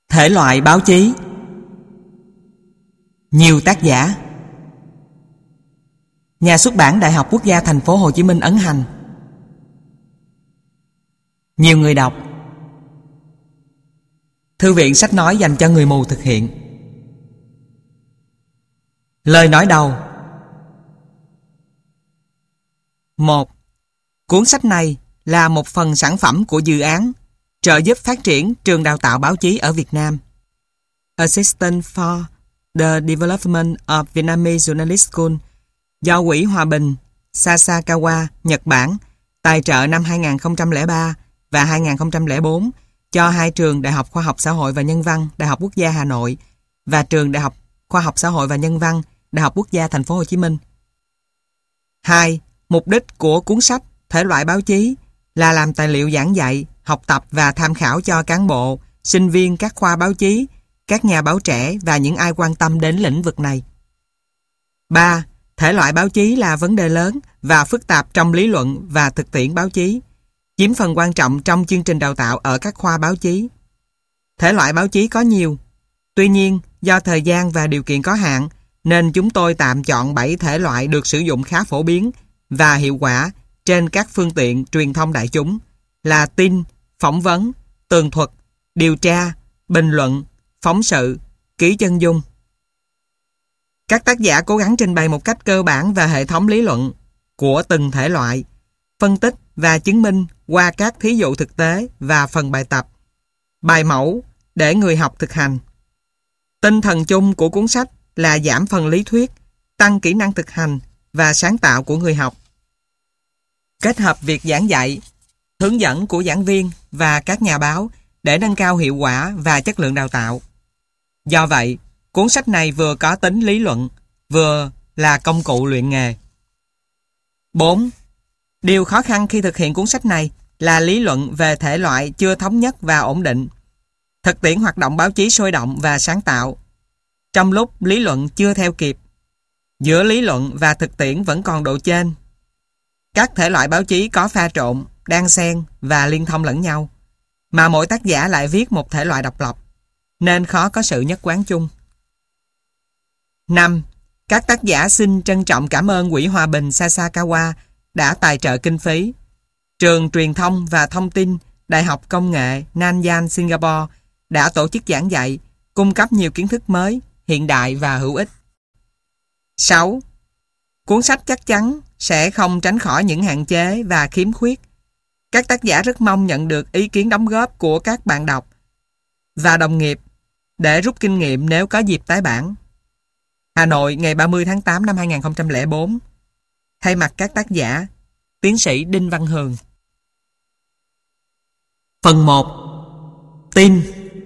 Thể loại báo chí. Nhiều tác giả. Nhà xuất bản Đại học Quốc gia Thành phố Hồ Chí Minh ấn hành. Nhiều người đọc. Thư viện sách nói dành cho người mù thực hiện. Lời nói đầu. 1. Cuốn sách này là một phần sản phẩm của dự án trợ giúp phát triển trường đào tạo báo chí ở Việt Nam, Assistance for the Development of Vietnamese Journalism School, do Quỹ Hòa bình Sasakawa, Nhật Bản, tài trợ năm 2003 và 2004 cho hai trường Đại học Khoa học Xã hội và Nhân văn Đại học Quốc gia Hà Nội và trường Đại học Khoa học Xã hội và Nhân văn Đại học Quốc gia Thành phố Hồ Chí Minh. 2. Mục đích của cuốn sách thể loại báo chí là làm tài liệu giảng dạy, học tập và tham khảo cho cán bộ, sinh viên các khoa báo chí, các nhà báo trẻ và những ai quan tâm đến lĩnh vực này. 3. Thể loại báo chí là vấn đề lớn và phức tạp trong lý luận và thực tiễn báo chí, chiếm phần quan trọng trong chương trình đào tạo ở các khoa báo chí. Thể loại báo chí có nhiều. Tuy nhiên, do thời gian và điều kiện có hạn, nên chúng tôi tạm chọn 7 thể loại được sử dụng khá phổ biến và hiệu quả trên các phương tiện truyền thông đại chúng là tin, phỏng vấn, tường thuật, điều tra, bình luận, phóng sự, ký chân dung. Các tác giả cố gắng trình bày một cách cơ bản và hệ thống lý luận của từng thể loại, phân tích và chứng minh qua các thí dụ thực tế và phần bài tập, bài mẫu để người học thực hành. Tinh thần chung của cuốn sách là giảm phần lý thuyết, tăng kỹ năng thực hành và sáng tạo của người học. Kết hợp việc giảng dạy, hướng dẫn của giảng viên và các nhà báo để nâng cao hiệu quả và chất lượng đào tạo. Do vậy, cuốn sách này vừa có tính lý luận, vừa là công cụ luyện nghề. 4. Điều khó khăn khi thực hiện cuốn sách này là lý luận về thể loại chưa thống nhất và ổn định. Thực tiễn hoạt động báo chí sôi động và sáng tạo, trong lúc lý luận chưa theo kịp. Giữa lý luận và thực tiễn vẫn còn độ chênh. Các thể loại báo chí có pha trộn, đan xen và liên thông lẫn nhau, mà mỗi tác giả lại viết một thể loại độc lập, nên khó có sự nhất quán chung. 5. Các tác giả xin trân trọng cảm ơn Quỹ Hòa bình Sasakawa đã tài trợ kinh phí. Trường Truyền thông và Thông tin Đại học Công nghệ Nanyang, Singapore đã tổ chức giảng dạy, cung cấp nhiều kiến thức mới, hiện đại và hữu ích. 6. Cuốn sách chắc chắn sẽ không tránh khỏi những hạn chế và khiếm khuyết. Các tác giả rất mong nhận được ý kiến đóng góp của các bạn đọc và đồng nghiệp để rút kinh nghiệm nếu có dịp tái bản. Hà Nội, ngày 30 tháng 8 năm 2004. Thay mặt các tác giả, Tiến sĩ Đinh Văn Hường. Phần 1. Tin.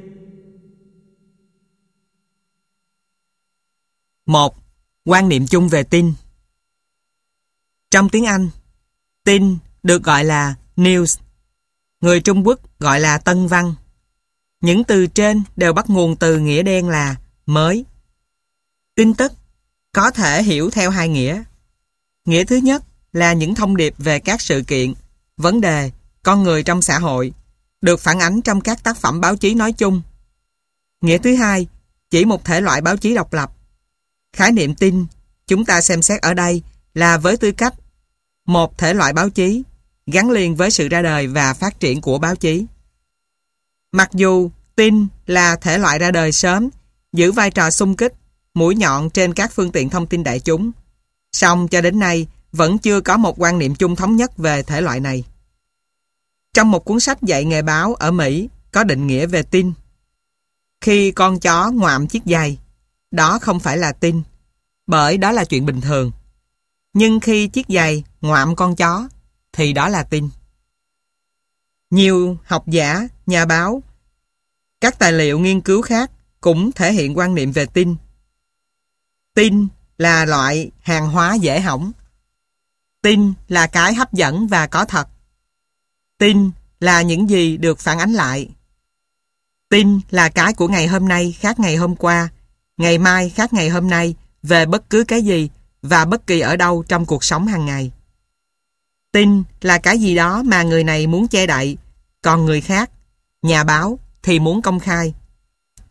1. Quan niệm chung về tin. Trong tiếng Anh, tin được gọi là news. Người Trung Quốc gọi là tân văn. Những từ trên đều bắt nguồn từ nghĩa đen là mới. Tin tức có thể hiểu theo hai nghĩa. Nghĩa thứ nhất là những thông điệp về các sự kiện, vấn đề, con người trong xã hội, được phản ánh trong các tác phẩm báo chí nói chung. Nghĩa thứ hai, chỉ một thể loại báo chí độc lập. Khái niệm tin chúng ta xem xét ở đây là với tư cách một thể loại báo chí gắn liền với sự ra đời và phát triển của báo chí. Mặc dù tin là thể loại ra đời sớm, giữ vai trò xung kích, mũi nhọn trên các phương tiện thông tin đại chúng, song cho đến nay vẫn chưa có một quan niệm chung thống nhất về thể loại này. Trong một cuốn sách dạy nghề báo ở Mỹ có định nghĩa về tin. Khi con chó ngoạm chiếc giày, đó không phải là tin, bởi đó là chuyện bình thường. Nhưng khi chiếc giày ngoạm con chó, thì đó là tin. Nhiều học giả, nhà báo, các tài liệu nghiên cứu khác cũng thể hiện quan niệm về tin. Tin là loại hàng hóa dễ hỏng. Tin là cái hấp dẫn và có thật. Tin là những gì được phản ánh lại. Tin là cái của ngày hôm nay khác ngày hôm qua, ngày mai khác ngày hôm nay, về bất cứ cái gì và bất kỳ ở đâu trong cuộc sống hàng ngày. Tin là cái gì đó mà người này muốn che đậy, còn người khác, nhà báo, thì muốn công khai.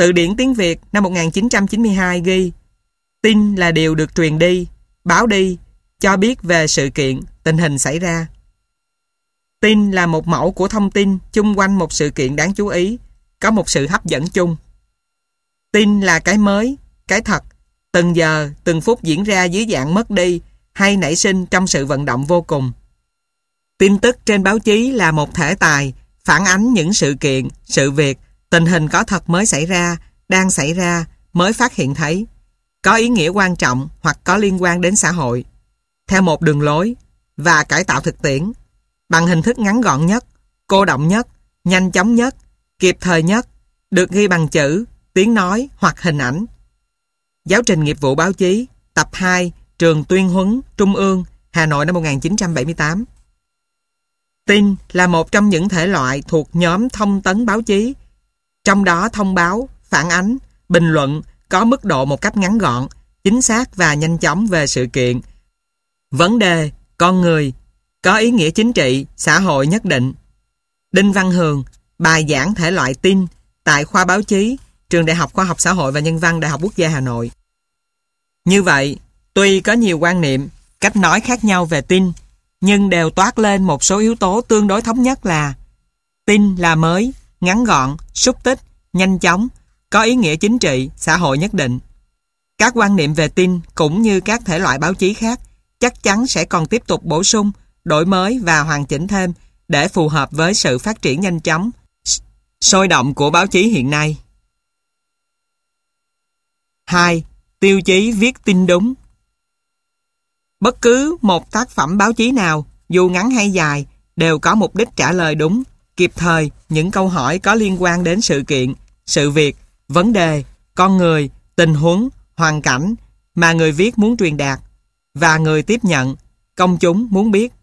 Từ điển tiếng Việt năm 1992 ghi: tin là điều được truyền đi, báo đi, cho biết về sự kiện, tình hình xảy ra. Tin là một mẫu của thông tin chung quanh một sự kiện đáng chú ý, có một sự hấp dẫn chung. Tin là cái mới, cái thật, từng giờ, từng phút diễn ra dưới dạng mất đi hay nảy sinh trong sự vận động vô cùng. Tin tức trên báo chí là một thể tài, phản ánh những sự kiện, sự việc, tình hình có thật mới xảy ra, đang xảy ra, mới phát hiện thấy, có ý nghĩa quan trọng hoặc có liên quan đến xã hội, theo một đường lối và cải tạo thực tiễn, bằng hình thức ngắn gọn nhất, cô đọng nhất, nhanh chóng nhất, kịp thời nhất, được ghi bằng chữ, tiếng nói hoặc hình ảnh. Giáo trình nghiệp vụ báo chí, tập 2, trường Tuyên huấn, Trung ương, Hà Nội năm 1978. Tin là một trong những thể loại thuộc nhóm thông tấn báo chí, trong đó thông báo, phản ánh, bình luận có mức độ một cách ngắn gọn, chính xác và nhanh chóng về sự kiện, vấn đề, con người, có ý nghĩa chính trị, xã hội nhất định. Đinh Văn Hường, bài giảng thể loại tin tại khoa báo chí, Trường Đại học Khoa học Xã hội và Nhân văn Đại học Quốc gia Hà Nội. Như vậy, tuy có nhiều quan niệm, cách nói khác nhau về tin, nhưng đều toát lên một số yếu tố tương đối thống nhất là tin là mới, ngắn gọn, xúc tích, nhanh chóng, có ý nghĩa chính trị, xã hội nhất định. Các quan niệm về tin cũng như các thể loại báo chí khác chắc chắn sẽ còn tiếp tục bổ sung, đổi mới và hoàn chỉnh thêm để phù hợp với sự phát triển nhanh chóng, sôi động của báo chí hiện nay. 2. Tiêu chí viết tin đúng. Bất cứ một tác phẩm báo chí nào, dù ngắn hay dài, đều có mục đích trả lời đúng, kịp thời những câu hỏi có liên quan đến sự kiện, sự việc, vấn đề, con người, tình huống, hoàn cảnh mà người viết muốn truyền đạt và người tiếp nhận, công chúng muốn biết.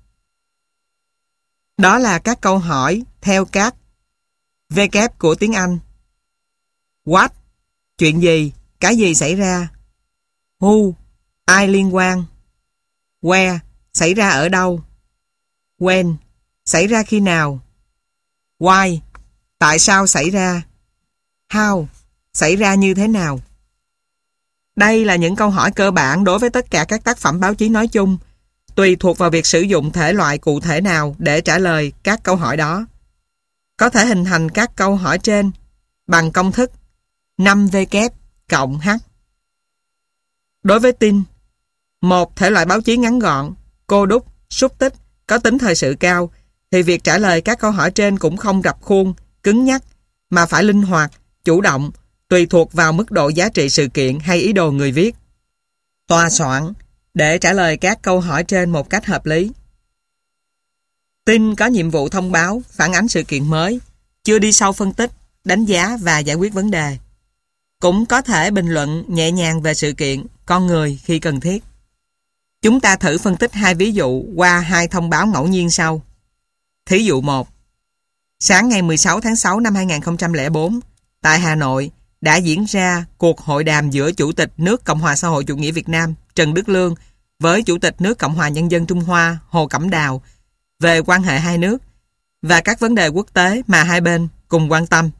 Đó là các câu hỏi theo các W của tiếng Anh. What? Chuyện gì? Cái gì xảy ra? Who? Ai liên quan? Where? Xảy ra ở đâu? When? Xảy ra khi nào? Why? Tại sao xảy ra? How? Xảy ra như thế nào? Đây là những câu hỏi cơ bản đối với tất cả các tác phẩm báo chí nói chung, tùy thuộc vào việc sử dụng thể loại cụ thể nào để trả lời các câu hỏi đó. Có thể hình thành các câu hỏi trên bằng công thức 5W cộng H. Đối với tin, một thể loại báo chí ngắn gọn, cô đúc, xúc tích, có tính thời sự cao, thì việc trả lời các câu hỏi trên cũng không rập khuôn, cứng nhắc, mà phải linh hoạt, chủ động, tùy thuộc vào mức độ giá trị sự kiện hay ý đồ người viết. Tòa soạn để trả lời các câu hỏi trên một cách hợp lý. Tin có nhiệm vụ thông báo, phản ánh sự kiện mới, chưa đi sâu phân tích, đánh giá và giải quyết vấn đề. Cũng có thể bình luận nhẹ nhàng về sự kiện, con người khi cần thiết. Chúng ta thử phân tích hai ví dụ qua hai thông báo ngẫu nhiên sau. Thí dụ 1. Sáng ngày 16 tháng 6 năm 2004, tại Hà Nội đã diễn ra cuộc hội đàm giữa Chủ tịch nước Cộng hòa xã hội chủ nghĩa Việt Nam Trần Đức Lương với Chủ tịch nước Cộng hòa Nhân dân Trung Hoa Hồ Cẩm Đào về quan hệ hai nước và các vấn đề quốc tế mà hai bên cùng quan tâm.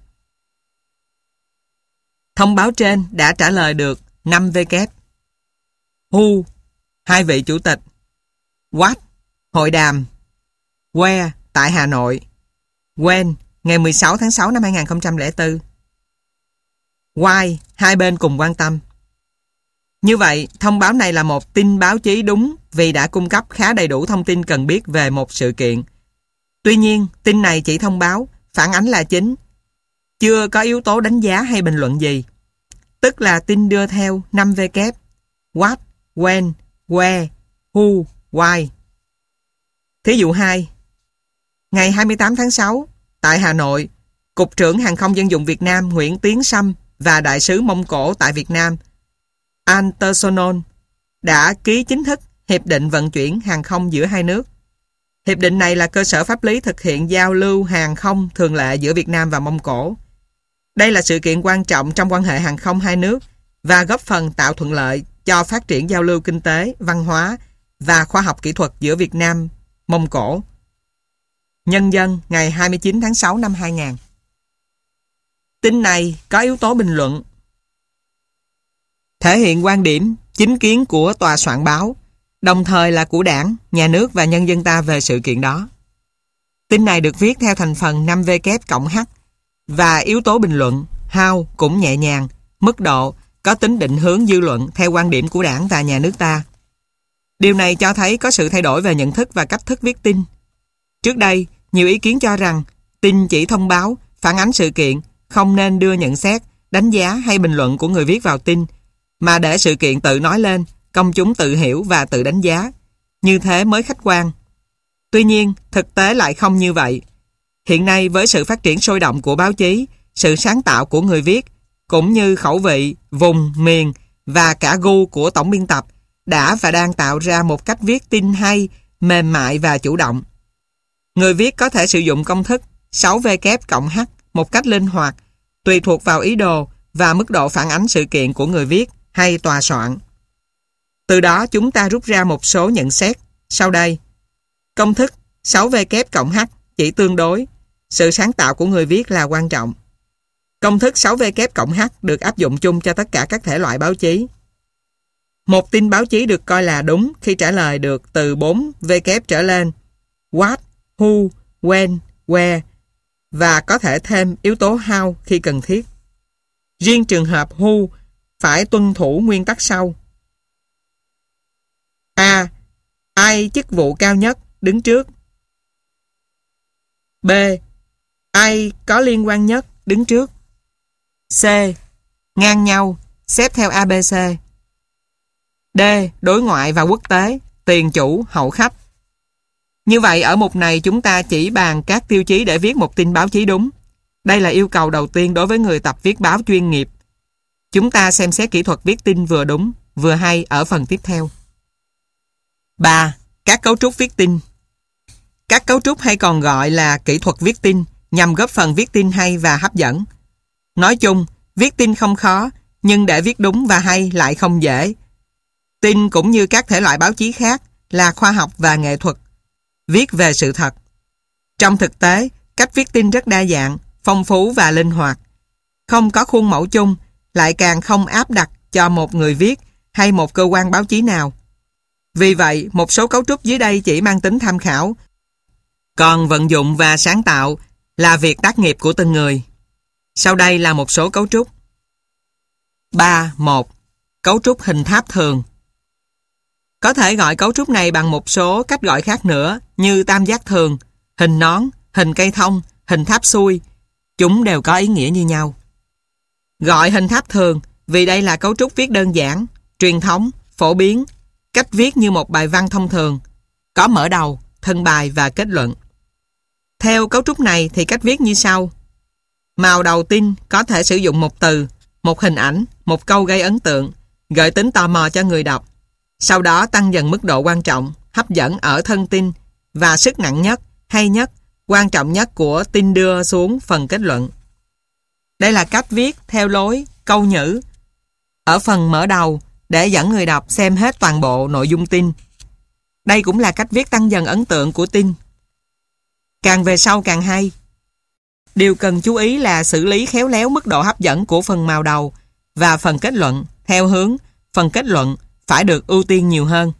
Thông báo trên đã trả lời được 5W. Who? Hai vị chủ tịch. What? Hội đàm. Where? Tại Hà Nội. When? Ngày 16 tháng 6 năm 2004. Why? Hai bên cùng quan tâm. Như vậy, thông báo này là một tin báo chí đúng vì đã cung cấp khá đầy đủ thông tin cần biết về một sự kiện. Tuy nhiên, tin này chỉ thông báo, phản ánh là chính, chưa có yếu tố đánh giá hay bình luận gì. Tức là tin đưa theo 5W: What, When, Where, Who, Why. Thí dụ 2. Ngày 28 tháng 6, tại Hà Nội, Cục trưởng Hàng không Dân dụng Việt Nam Nguyễn Tiến Sâm và Đại sứ Mông Cổ tại Việt Nam Antersonon đã ký chính thức Hiệp định vận chuyển hàng không giữa hai nước. Hiệp định này là cơ sở pháp lý thực hiện giao lưu hàng không thường lệ giữa Việt Nam và Mông Cổ. Đây là sự kiện quan trọng trong quan hệ hàng không hai nước và góp phần tạo thuận lợi cho phát triển giao lưu kinh tế, văn hóa và khoa học kỹ thuật giữa Việt Nam, Mông Cổ. Nhân dân ngày 29 tháng 6 năm 2000. Tin này có yếu tố bình luận, thể hiện quan điểm, chính kiến của tòa soạn báo, đồng thời là của đảng, nhà nước và nhân dân ta về sự kiện đó. Tin này được viết theo thành phần 5W cộng H và yếu tố bình luận, how cũng nhẹ nhàng, mức độ có tính định hướng dư luận theo quan điểm của đảng và nhà nước ta. Điều này cho thấy có sự thay đổi về nhận thức và cách thức viết tin. Trước đây, nhiều ý kiến cho rằng tin chỉ thông báo, phản ánh sự kiện, không nên đưa nhận xét, đánh giá hay bình luận của người viết vào tin, mà để sự kiện tự nói lên, công chúng tự hiểu và tự đánh giá. Như thế mới khách quan. Tuy nhiên, thực tế lại không như vậy. Hiện nay với sự phát triển sôi động của báo chí, sự sáng tạo của người viết, cũng như khẩu vị, vùng, miền và cả gu của tổng biên tập đã và đang tạo ra một cách viết tin hay, mềm mại và chủ động. Người viết có thể sử dụng công thức 6W cộng H một cách linh hoạt, tùy thuộc vào ý đồ và mức độ phản ánh sự kiện của người viết hay tòa soạn. Từ đó chúng ta rút ra một số nhận xét sau đây. Công thức 6W cộng H chỉ tương đối, sự sáng tạo của người viết là quan trọng. Công thức 6W cộng H được áp dụng chung cho tất cả các thể loại báo chí. Một tin báo chí được coi là đúng khi trả lời được từ 4W trở lên: what, who, when, where, và có thể thêm yếu tố how khi cần thiết. Riêng trường hợp who phải tuân thủ nguyên tắc sau. A. Ai chức vụ cao nhất đứng trước. B. Ai có liên quan nhất đứng trước. C. Ngang nhau, xếp theo ABC. D. Đối ngoại và quốc tế, tiền chủ, hậu khách. Như vậy ở mục này chúng ta chỉ bàn các tiêu chí để viết một tin báo chí đúng. Đây là yêu cầu đầu tiên đối với người tập viết báo chuyên nghiệp. Chúng ta xem xét kỹ thuật viết tin vừa đúng, vừa hay ở phần tiếp theo. 3. Các cấu trúc viết tin. Các cấu trúc hay còn gọi là kỹ thuật viết tin nhằm góp phần viết tin hay và hấp dẫn. Nói chung, viết tin không khó, nhưng để viết đúng và hay lại không dễ. Tin cũng như các thể loại báo chí khác là khoa học và nghệ thuật, viết về sự thật. Trong thực tế, cách viết tin rất đa dạng, phong phú và linh hoạt. Không có khuôn mẫu chung, lại càng không áp đặt cho một người viết hay một cơ quan báo chí nào. Vì vậy, một số cấu trúc dưới đây chỉ mang tính tham khảo, còn vận dụng và sáng tạo là việc tác nghiệp của từng người. Sau đây là một số cấu trúc. 3.1. Cấu trúc hình tháp thường. Có thể gọi cấu trúc này bằng một số cách gọi khác nữa như tam giác thường, hình nón, hình cây thông, hình tháp xuôi. Chúng đều có ý nghĩa như nhau. Gọi hình tháp thường vì đây là cấu trúc viết đơn giản, truyền thống, phổ biến, cách viết như một bài văn thông thường, có mở đầu, thân bài và kết luận. Theo cấu trúc này thì cách viết như sau. Màu đầu tin có thể sử dụng một từ, một hình ảnh, một câu gây ấn tượng, gợi tính tò mò cho người đọc. Sau đó tăng dần mức độ quan trọng, hấp dẫn ở thân tin và sức nặng nhất, hay nhất, quan trọng nhất của tin đưa xuống phần kết luận. Đây là cách viết theo lối câu nhữ ở phần mở đầu để dẫn người đọc xem hết toàn bộ nội dung tin. Đây cũng là cách viết tăng dần ấn tượng của tin. Càng về sau càng hay. Điều cần chú ý là xử lý khéo léo mức độ hấp dẫn của phần màu đầu và phần kết luận theo hướng phần kết luận phải được ưu tiên nhiều hơn.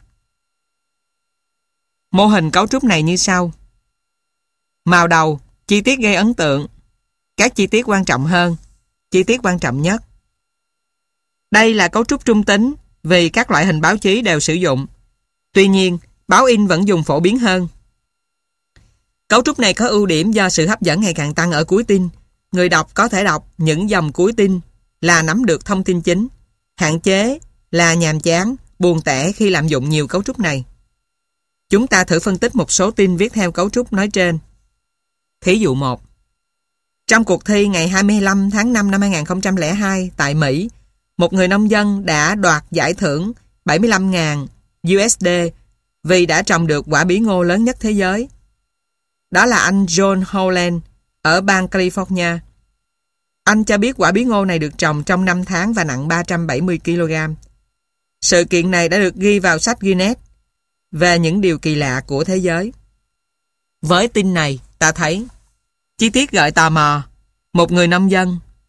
Mô hình cấu trúc này như sau. Màu đầu, chi tiết gây ấn tượng. Các chi tiết quan trọng hơn. Chi tiết quan trọng nhất. Đây là cấu trúc trung tính vì các loại hình báo chí đều sử dụng. Tuy nhiên, báo in vẫn dùng phổ biến hơn. Cấu trúc này có ưu điểm do sự hấp dẫn ngày càng tăng ở cuối tin. Người đọc có thể đọc những dòng cuối tin là nắm được thông tin chính. Hạn chế là nhàm chán, buồn tẻ khi lạm dụng nhiều cấu trúc này. Chúng ta thử phân tích một số tin viết theo cấu trúc nói trên. Thí dụ 1. Trong cuộc thi ngày 25 tháng 5 năm 2002 tại Mỹ, một người nông dân đã đoạt giải thưởng 75.000 USD vì đã trồng được quả bí ngô lớn nhất thế giới. Đó là anh John Holland ở bang California. Anh cho biết quả bí ngô này được trồng trong 5 tháng và nặng 370 kg. Sự kiện này đã được ghi vào sách Guinness về những điều kỳ lạ của thế giới. Với tin này, ta thấy chi tiết gợi tò mò. Một người nông dân,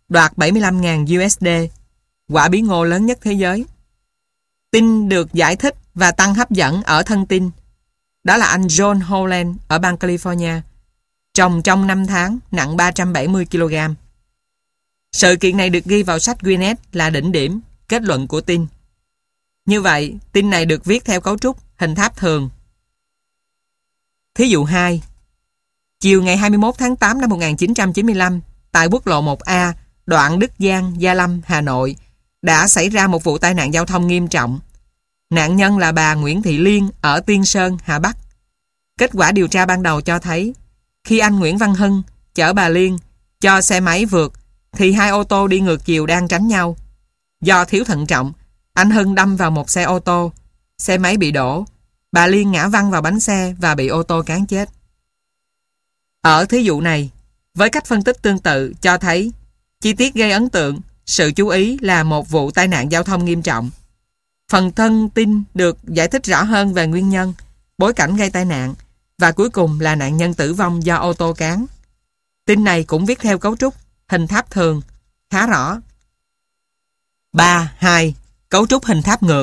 đoạt 75.000 USD, quả bí ngô lớn nhất thế giới. Tin được giải thích và tăng hấp dẫn ở thân tin. Đó là anh John Holland ở bang California, trồng trong 5 tháng, nặng 370 kg. Sự kiện này được ghi vào sách Guinness là đỉnh điểm, kết luận của tin. Như vậy, tin này được viết theo cấu trúc hình tháp thường. Thí dụ 2. Chiều ngày 21 tháng 8 năm 1995, tại quốc lộ 1A, đoạn Đức Giang, Gia Lâm, Hà Nội, đã xảy ra một vụ tai nạn giao thông nghiêm trọng. Nạn nhân là bà Nguyễn Thị Liên ở Tiên Sơn, Hà Bắc. Kết quả điều tra ban đầu cho thấy, khi anh Nguyễn Văn Hưng chở bà Liên cho xe máy vượt, thì hai ô tô đi ngược chiều đang tránh nhau. Do thiếu thận trọng, anh Hưng đâm vào một xe ô tô, xe máy bị đổ, bà Liên ngã văng vào bánh xe và bị ô tô cán chết. Ở thí dụ này, với cách phân tích tương tự cho thấy chi tiết gây ấn tượng, sự chú ý là một vụ tai nạn giao thông nghiêm trọng. Phần thân tin được giải thích rõ hơn về nguyên nhân, bối cảnh gây tai nạn và cuối cùng là nạn nhân tử vong do ô tô cán. Tin này cũng viết theo cấu trúc hình tháp thường, khá rõ. 3.2. Cấu trúc hình tháp ngược.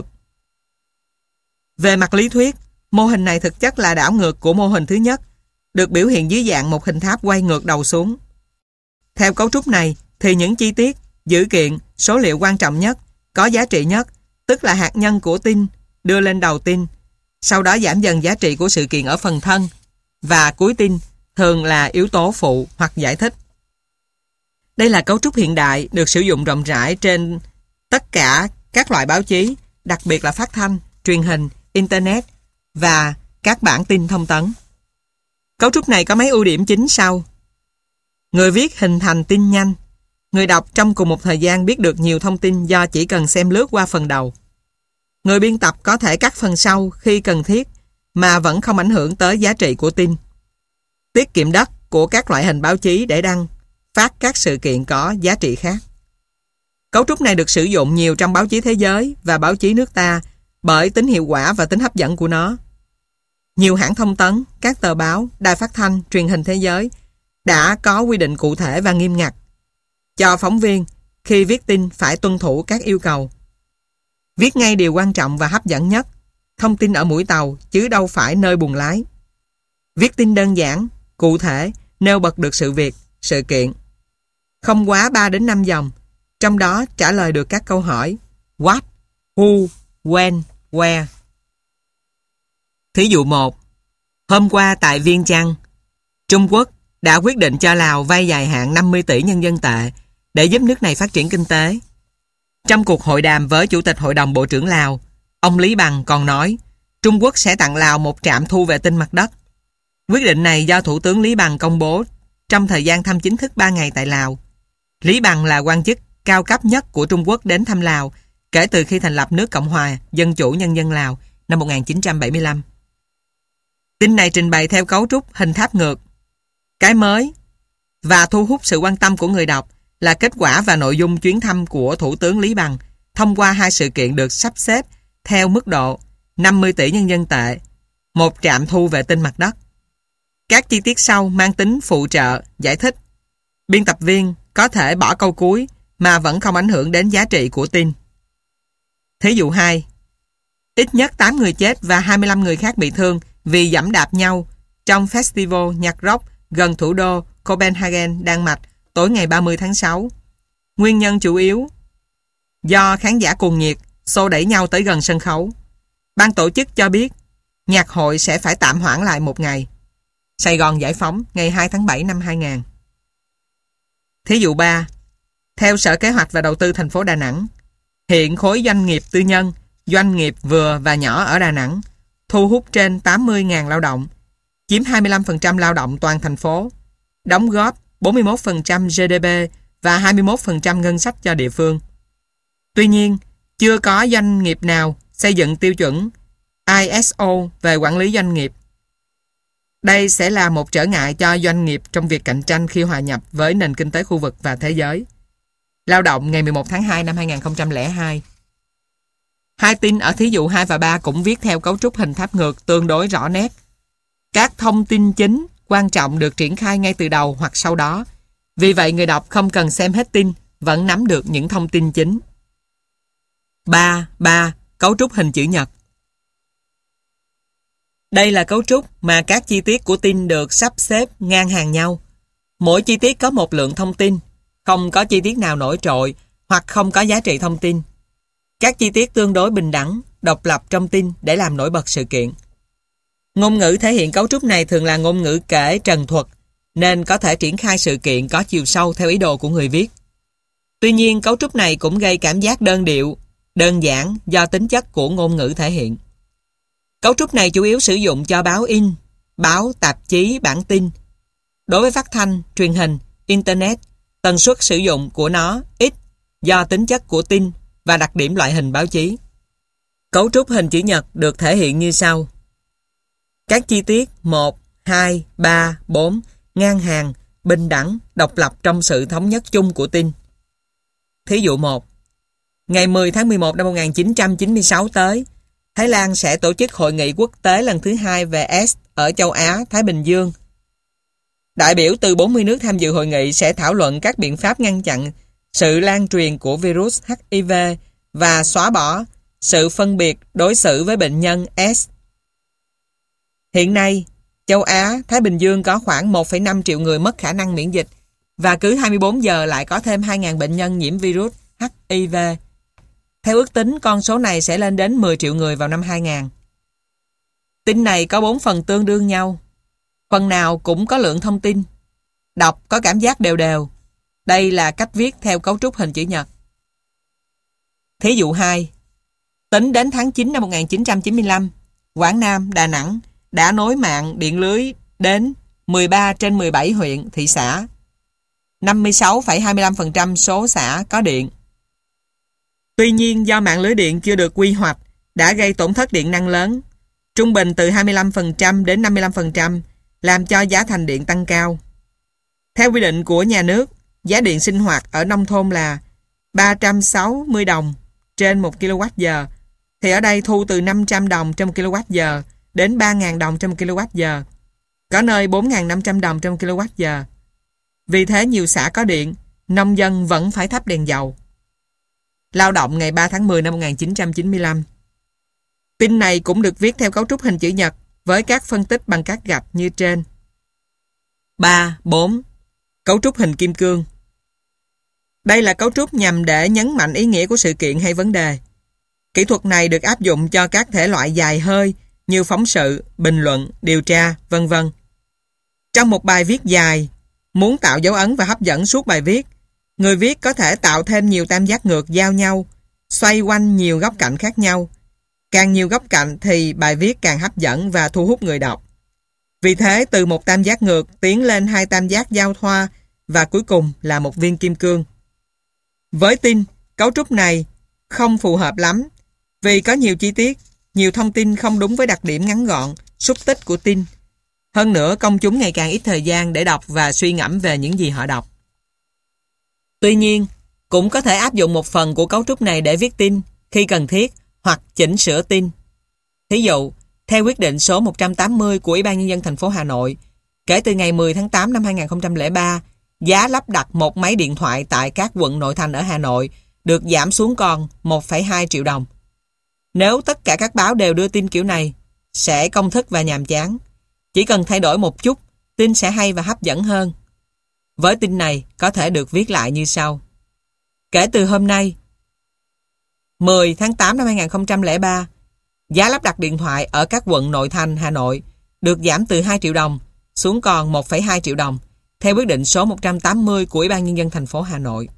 Về mặt lý thuyết, mô hình này thực chất là đảo ngược của mô hình thứ nhất, được biểu hiện dưới dạng một hình tháp quay ngược đầu xuống. Theo cấu trúc này, thì những chi tiết, dữ kiện, số liệu quan trọng nhất, có giá trị nhất, tức là hạt nhân của tin, đưa lên đầu tin, sau đó giảm dần giá trị của sự kiện ở phần thân, và cuối tin thường là yếu tố phụ hoặc giải thích. Đây là cấu trúc hiện đại được sử dụng rộng rãi trên tất cả các loại báo chí, đặc biệt là phát thanh, truyền hình, Internet và các bản tin thông tấn. Cấu trúc này có mấy ưu điểm chính sau. Người viết hình thành tin nhanh. Người đọc trong cùng một thời gian biết được nhiều thông tin do chỉ cần xem lướt qua phần đầu. Người biên tập có thể cắt phần sau khi cần thiết mà vẫn không ảnh hưởng tới giá trị của tin. Tiết kiệm đất của các loại hình báo chí để đăng, phát các sự kiện có giá trị khác. Cấu trúc này được sử dụng nhiều trong báo chí thế giới và báo chí nước ta bởi tính hiệu quả và tính hấp dẫn của nó. Nhiều hãng thông tấn, các tờ báo, đài phát thanh, truyền hình thế giới đã có quy định cụ thể và nghiêm ngặt cho phóng viên khi viết tin phải tuân thủ các yêu cầu. Viết ngay điều quan trọng và hấp dẫn nhất, thông tin ở mũi tàu chứ đâu phải nơi buồng lái. Viết tin đơn giản, cụ thể, nêu bật được sự việc, sự kiện. Không quá 3 đến 5 dòng, trong đó trả lời được các câu hỏi what, who, when, where. Thí dụ 1. Hôm qua tại Viêng Chăn, Trung Quốc đã quyết định cho Lào vay dài hạn 50 tỷ nhân dân tệ để giúp nước này phát triển kinh tế. Trong cuộc hội đàm với Chủ tịch Hội đồng Bộ trưởng Lào, ông Lý Bằng còn nói Trung Quốc sẽ tặng Lào một trạm thu vệ tinh mặt đất. Quyết định này do Thủ tướng Lý Bằng công bố trong thời gian thăm chính thức 3 ngày tại Lào. Lý Bằng là quan chức cao cấp nhất của Trung Quốc đến thăm Lào kể từ khi thành lập nước Cộng hòa Dân chủ Nhân dân Lào năm 1975. Tin này trình bày theo cấu trúc hình tháp ngược. Cái mới và thu hút sự quan tâm của người đọc là kết quả và nội dung chuyến thăm của Thủ tướng Lý Bằng thông qua hai sự kiện được sắp xếp theo mức độ 50 tỷ nhân dân tệ, một trạm thu vệ tinh mặt đất. Các chi tiết sau mang tính phụ trợ, giải thích. Biên tập viên có thể bỏ câu cuối mà vẫn không ảnh hưởng đến giá trị của tin. Thí dụ 2. Ít nhất 8 người chết và 25 người khác bị thương vì giẫm đạp nhau trong festival nhạc rock gần thủ đô Copenhagen, Đan Mạch tối ngày 30 tháng 6. Nguyên nhân chủ yếu do khán giả cuồng nhiệt xô đẩy nhau tới gần sân khấu. Ban tổ chức cho biết nhạc hội sẽ phải tạm hoãn lại một ngày. Sài Gòn giải phóng ngày 2 tháng 7 năm 2000. Thí dụ 3. Theo Sở Kế hoạch và Đầu tư thành phố Đà Nẵng, hiện khối doanh nghiệp tư nhân, doanh nghiệp vừa và nhỏ ở Đà Nẵng thu hút trên 80.000 lao động, chiếm 25% lao động toàn thành phố, đóng góp 41% GDP và 21% ngân sách cho địa phương. Tuy nhiên, chưa có doanh nghiệp nào xây dựng tiêu chuẩn ISO về quản lý doanh nghiệp. Đây sẽ là một trở ngại cho doanh nghiệp trong việc cạnh tranh khi hòa nhập với nền kinh tế khu vực và thế giới. Lao động ngày 11 tháng 2 năm 2002. Hai tin ở thí dụ 2 và 3 cũng viết theo cấu trúc hình tháp ngược tương đối rõ nét. Các thông tin chính quan trọng được triển khai ngay từ đầu hoặc sau đó. Vì vậy người đọc không cần xem hết tin vẫn nắm được những thông tin chính. 3. Cấu trúc hình chữ nhật. Đây là cấu trúc mà các chi tiết của tin được sắp xếp ngang hàng nhau. Mỗi chi tiết có một lượng thông tin, không có chi tiết nào nổi trội hoặc không có giá trị thông tin. Các chi tiết tương đối bình đẳng, độc lập trong tin để làm nổi bật sự kiện. Ngôn ngữ thể hiện cấu trúc này thường là ngôn ngữ kể trần thuật, nên có thể triển khai sự kiện có chiều sâu theo ý đồ của người viết. Tuy nhiên, cấu trúc này cũng gây cảm giác đơn điệu, đơn giản do tính chất của ngôn ngữ thể hiện. Cấu trúc này chủ yếu sử dụng cho báo in, báo, tạp chí, bản tin. Đối với phát thanh, truyền hình, Internet, tần suất sử dụng của nó ít do tính chất của tin và đặc điểm loại hình báo chí. Cấu trúc hình chữ nhật được thể hiện như sau. Các chi tiết 1, 2, 3, 4 ngang hàng, bình đẳng, độc lập trong sự thống nhất chung của tin. Thí dụ 1. Ngày 10 tháng 11 năm 1996 tới, Thái Lan sẽ tổ chức hội nghị quốc tế lần thứ 2 về AIDS ở châu Á, Thái Bình Dương. Đại biểu từ 40 nước tham dự hội nghị sẽ thảo luận các biện pháp ngăn chặn sự lan truyền của virus HIV và xóa bỏ sự phân biệt đối xử với bệnh nhân AIDS. Hiện nay, châu Á, Thái Bình Dương có khoảng 1,5 triệu người mất khả năng miễn dịch và cứ 24 giờ lại có thêm 2.000 bệnh nhân nhiễm virus HIV. Theo ước tính, con số này sẽ lên đến 10 triệu người vào năm 2000. Tin này có 4 phần tương đương nhau. Phần nào cũng có lượng thông tin. Đọc có cảm giác đều đều. Đây là cách viết theo cấu trúc hình chữ nhật. Thí dụ 2. Tính đến tháng 9 năm 1995, Quảng Nam, Đà Nẵng đã nối mạng điện lưới đến 13 trên 17 huyện, thị xã. 56,25% số xã có điện. Tuy nhiên, do mạng lưới điện chưa được quy hoạch, đã gây tổn thất điện năng lớn, trung bình từ 25% đến 55%, làm cho giá thành điện tăng cao. Theo quy định của nhà nước, giá điện sinh hoạt ở nông thôn là 360 đồng trên 1 kWh, thì ở đây thu từ 500 đồng trên 1 kWh đến 3.000 đồng trên 1 kWh, có nơi 4.500 đồng trên 1 kWh. Vì thế nhiều xã có điện, nông dân vẫn phải thắp đèn dầu. Lao động ngày 3 tháng 10 năm 1995. Tin này cũng được viết theo cấu trúc hình chữ nhật với các phân tích bằng các gạch như trên. 3, 4. Cấu trúc hình kim cương. Đây là cấu trúc nhằm để nhấn mạnh ý nghĩa của sự kiện hay vấn đề. Kỹ thuật này được áp dụng cho các thể loại dài hơi như phóng sự, bình luận, điều tra, vân vân. Trong một bài viết dài, muốn tạo dấu ấn và hấp dẫn suốt bài viết, người viết có thể tạo thêm nhiều tam giác ngược giao nhau, xoay quanh nhiều góc cạnh khác nhau. Càng nhiều góc cạnh thì bài viết càng hấp dẫn và thu hút người đọc. Vì thế, từ một tam giác ngược tiến lên 2 tam giác giao thoa và cuối cùng là một viên kim cương. Với tin, cấu trúc này không phù hợp lắm vì có nhiều chi tiết, nhiều thông tin không đúng với đặc điểm ngắn gọn, xúc tích của tin. Hơn nữa, công chúng ngày càng ít thời gian để đọc và suy ngẫm về những gì họ đọc. Tuy nhiên, cũng có thể áp dụng một phần của cấu trúc này để viết tin khi cần thiết hoặc chỉnh sửa tin. Thí dụ, theo quyết định số 180 của Ủy ban Nhân dân thành phố Hà Nội, kể từ ngày 10 tháng 8 năm 2003, giá lắp đặt một máy điện thoại tại các quận nội thành ở Hà Nội được giảm xuống còn 1,2 triệu đồng. Nếu tất cả các báo đều đưa tin kiểu này, sẽ công thức và nhàm chán. Chỉ cần thay đổi một chút, tin sẽ hay và hấp dẫn hơn. Với tin này có thể được viết lại như sau. Kể từ hôm nay, 10 tháng 8 năm 2003, giá lắp đặt điện thoại ở các quận nội thành Hà Nội được giảm từ 2 triệu đồng xuống còn 1,2 triệu đồng, theo quyết định số 180 của Ủy ban Nhân dân thành phố Hà Nội.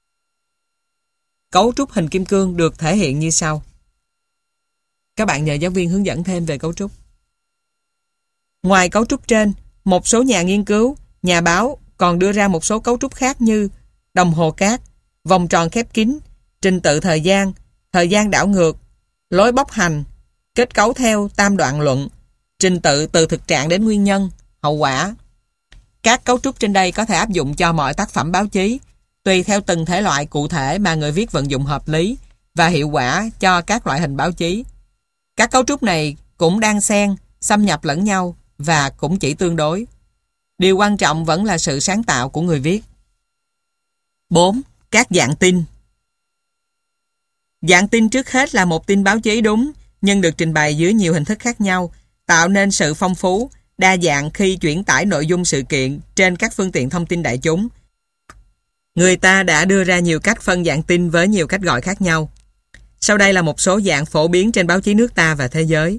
Cấu trúc hình kim cương được thể hiện như sau. Các bạn nhờ giáo viên hướng dẫn thêm về cấu trúc. Ngoài cấu trúc trên, một số nhà nghiên cứu, nhà báo còn đưa ra một số cấu trúc khác như đồng hồ cát, vòng tròn khép kín, trình tự thời gian đảo ngược, lối bốc hành, kết cấu theo tam đoạn luận, trình tự từ thực trạng đến nguyên nhân, hậu quả. Các cấu trúc trên đây có thể áp dụng cho mọi tác phẩm báo chí, tùy theo từng thể loại cụ thể mà người viết vận dụng hợp lý và hiệu quả cho các loại hình báo chí. Các cấu trúc này cũng đang xen, xâm nhập lẫn nhau và cũng chỉ tương đối. Điều quan trọng vẫn là sự sáng tạo của người viết. 4. Các dạng tin. Dạng tin trước hết là một tin báo chí đúng, nhưng được trình bày dưới nhiều hình thức khác nhau, tạo nên sự phong phú, đa dạng khi chuyển tải nội dung sự kiện trên các phương tiện thông tin đại chúng. Người ta đã đưa ra nhiều cách phân dạng tin với nhiều cách gọi khác nhau. Sau đây là một số dạng phổ biến trên báo chí nước ta và thế giới.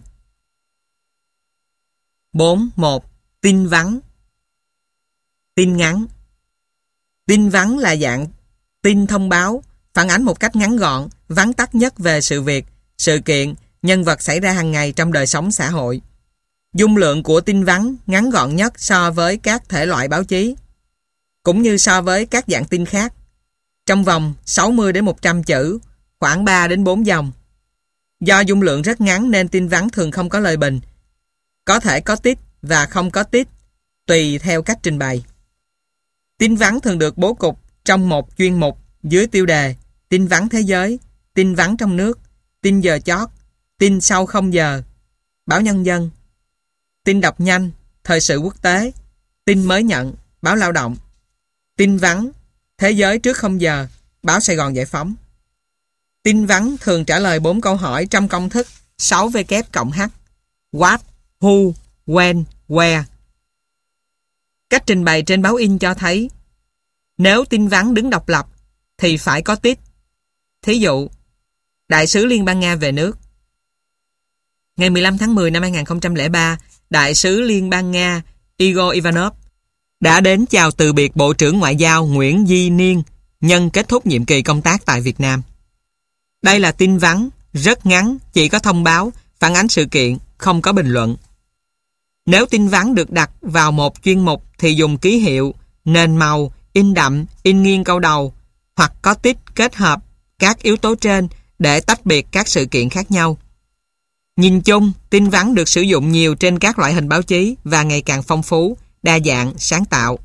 4.1. Tin vắn. Tin ngắn. Tin vắn là dạng tin thông báo, phản ánh một cách ngắn gọn, vắn tắt nhất về sự việc, sự kiện, nhân vật xảy ra hàng ngày trong đời sống xã hội. Dung lượng của tin vắn ngắn gọn nhất so với các thể loại báo chí, cũng như so với các dạng tin khác. Trong vòng 60 đến 100 chữ, khoảng 3 đến 4 dòng. Do dung lượng rất ngắn nên tin vắn thường không có lời bình. Có thể có tít và không có tít, tùy theo cách trình bày. Tin vắn thường được bố cục trong một chuyên mục dưới tiêu đề tin vắn thế giới, tin vắn trong nước, tin giờ chót, tin sau 0 giờ, báo Nhân dân, tin đọc nhanh, thời sự quốc tế, tin mới nhận, báo Lao động, tin vắn, thế giới trước 0 giờ, báo Sài Gòn Giải phóng. Tin vắn thường trả lời 4 câu hỏi trong công thức 6W cộng H: What, Who, When, Where. Cách trình bày trên báo in cho thấy nếu tin vắn đứng độc lập thì phải có tít. Thí dụ, Đại sứ Liên bang Nga về nước. Ngày 15 tháng 10 năm 2003, Đại sứ Liên bang Nga Igor Ivanov đã đến chào từ biệt Bộ trưởng Ngoại giao Nguyễn Duy Niên nhân kết thúc nhiệm kỳ công tác tại Việt Nam. Đây là tin vắn, rất ngắn, chỉ có thông báo, phản ánh sự kiện, không có bình luận. Nếu tin vắn được đặt vào một chuyên mục thì dùng ký hiệu, nền màu, in đậm, in nghiêng câu đầu, hoặc có tích kết hợp các yếu tố trên để tách biệt các sự kiện khác nhau. Nhìn chung, tin vắn được sử dụng nhiều trên các loại hình báo chí và ngày càng phong phú, đa dạng, sáng tạo.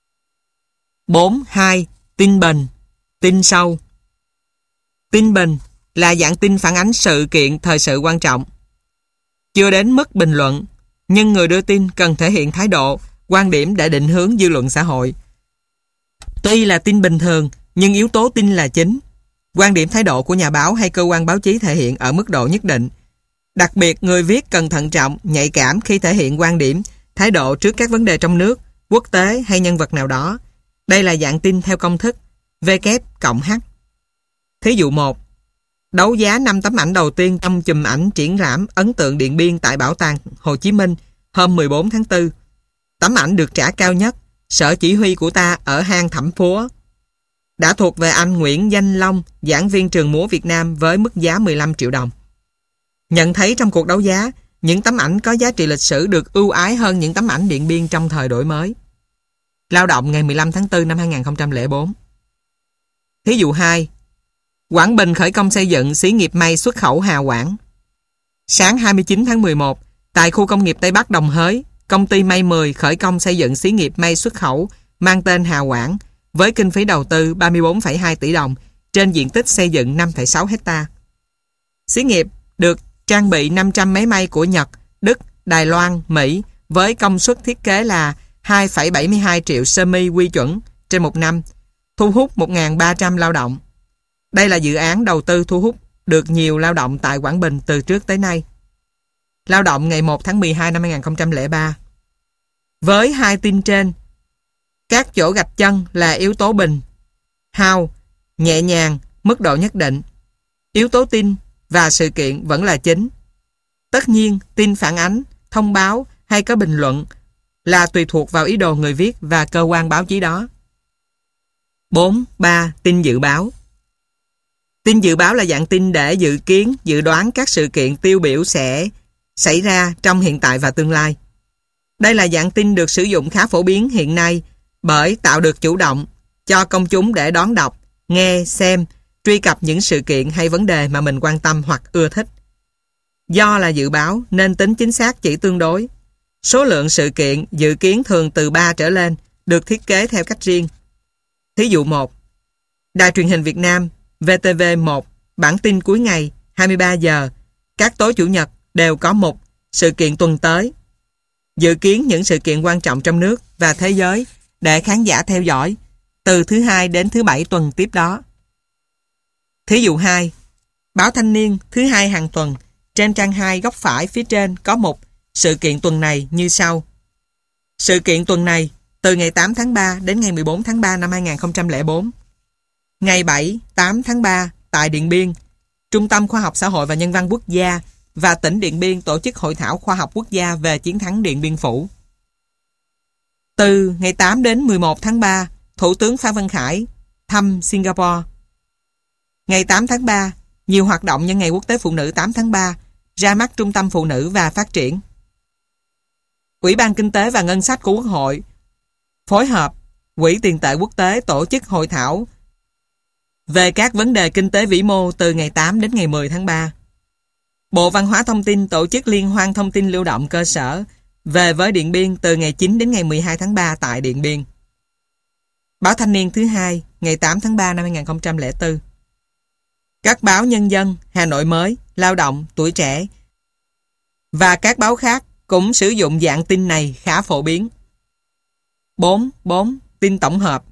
4.2. Tin bình. Tin sâu. Tin bình là dạng tin phản ánh sự kiện thời sự quan trọng. Chưa đến mức bình luận, nhưng người đưa tin cần thể hiện thái độ, quan điểm để định hướng dư luận xã hội. Tuy là tin bình thường, nhưng yếu tố tin là chính. Quan điểm thái độ của nhà báo hay cơ quan báo chí thể hiện ở mức độ nhất định. Đặc biệt, người viết cần thận trọng, nhạy cảm khi thể hiện quan điểm, thái độ trước các vấn đề trong nước, quốc tế hay nhân vật nào đó. Đây là dạng tin theo công thức W cộng H. Thí dụ 1. Đấu giá 5 tấm ảnh đầu tiên trong chùm ảnh triển lãm ấn tượng Điện Biên tại Bảo tàng Hồ Chí Minh hôm 14 tháng 4. Tấm ảnh được trả cao nhất, sở chỉ huy của ta ở hang Thẩm Phúa, đã thuộc về anh Nguyễn Danh Long, giảng viên trường múa Việt Nam với mức giá 15 triệu đồng. Nhận thấy trong cuộc đấu giá, những tấm ảnh có giá trị lịch sử được ưu ái hơn những tấm ảnh Điện Biên trong thời đổi mới. Lao động ngày 15 tháng 4 năm 2004. Thí dụ 2. Quảng Bình khởi công xây dựng xí nghiệp may xuất khẩu Hà Quảng. Sáng 29 tháng 11, tại khu công nghiệp Tây Bắc Đồng Hới, công ty May 10 khởi công xây dựng xí nghiệp may xuất khẩu mang tên Hà Quảng với kinh phí đầu tư 34,2 tỷ đồng trên diện tích xây dựng 5,6 hectare. Xí nghiệp được trang bị 500 máy may của Nhật, Đức, Đài Loan, Mỹ với công suất thiết kế là 2,72 triệu sơ mi quy chuẩn trên một năm, thu hút 1.300 lao động. Đây là dự án đầu tư thu hút được nhiều lao động tại Quảng Bình từ trước tới nay. Lao động ngày 1 tháng 12 năm 2003. Với hai tin trên, các chỗ gạch chân là yếu tố bình, how, nhẹ nhàng, mức độ nhất định. Yếu tố tin và sự kiện vẫn là chính. Tất nhiên, tin phản ánh, thông báo hay có bình luận là tùy thuộc vào ý đồ người viết và cơ quan báo chí đó. 4.3. Tin dự báo. Tin dự báo là dạng tin để dự kiến, dự đoán các sự kiện tiêu biểu sẽ xảy ra trong hiện tại và tương lai. Đây là dạng tin được sử dụng khá phổ biến hiện nay bởi tạo được chủ động cho công chúng để đón đọc, nghe, xem, truy cập những sự kiện hay vấn đề mà mình quan tâm hoặc ưa thích. Do là dự báo nên tính chính xác chỉ tương đối. Số lượng sự kiện dự kiến thường từ 3 trở lên, được thiết kế theo cách riêng. Thí dụ 1. Đài truyền hình Việt Nam VTV1 bản tin cuối ngày 23 giờ các tối Chủ nhật đều có một sự kiện tuần tới, dự kiến những sự kiện quan trọng trong nước và thế giới để khán giả theo dõi, từ thứ Hai đến thứ Bảy tuần tiếp đó. Thí dụ 2. Báo Thanh niên thứ Hai hàng tuần, trên trang 2 góc phải phía trên có mục sự kiện tuần này như sau. Sự kiện tuần này từ ngày 8 tháng 3 đến ngày 14 tháng 3 năm 2004. Ngày 7, 8 tháng 3 tại Điện Biên, Trung tâm Khoa học Xã hội và Nhân văn Quốc gia và tỉnh Điện Biên tổ chức Hội thảo khoa học quốc gia về chiến thắng Điện Biên Phủ. Từ ngày 8 đến 11 tháng 3, Thủ tướng Phan Văn Khải thăm Singapore. Ngày 8 tháng 3, nhiều hoạt động nhân ngày Quốc tế Phụ nữ 8 tháng 3, ra mắt Trung tâm Phụ nữ và Phát triển. Ủy ban Kinh tế và Ngân sách của Quốc hội phối hợp Quỹ tiền tệ quốc tế tổ chức hội thảo về các vấn đề kinh tế vĩ mô từ ngày 8 đến ngày 10 tháng 3. Bộ Văn hóa Thông tin tổ chức liên hoan thông tin lưu động cơ sở về với Điện Biên từ ngày 9 đến ngày 12 tháng 3 tại Điện Biên. Báo Thanh niên thứ Hai, ngày 8 tháng 3 năm 2004. Các báo Nhân dân, Hà Nội Mới, Lao động, Tuổi Trẻ và các báo khác cũng sử dụng dạng tin này khá phổ biến. 4. Tin tổng hợp.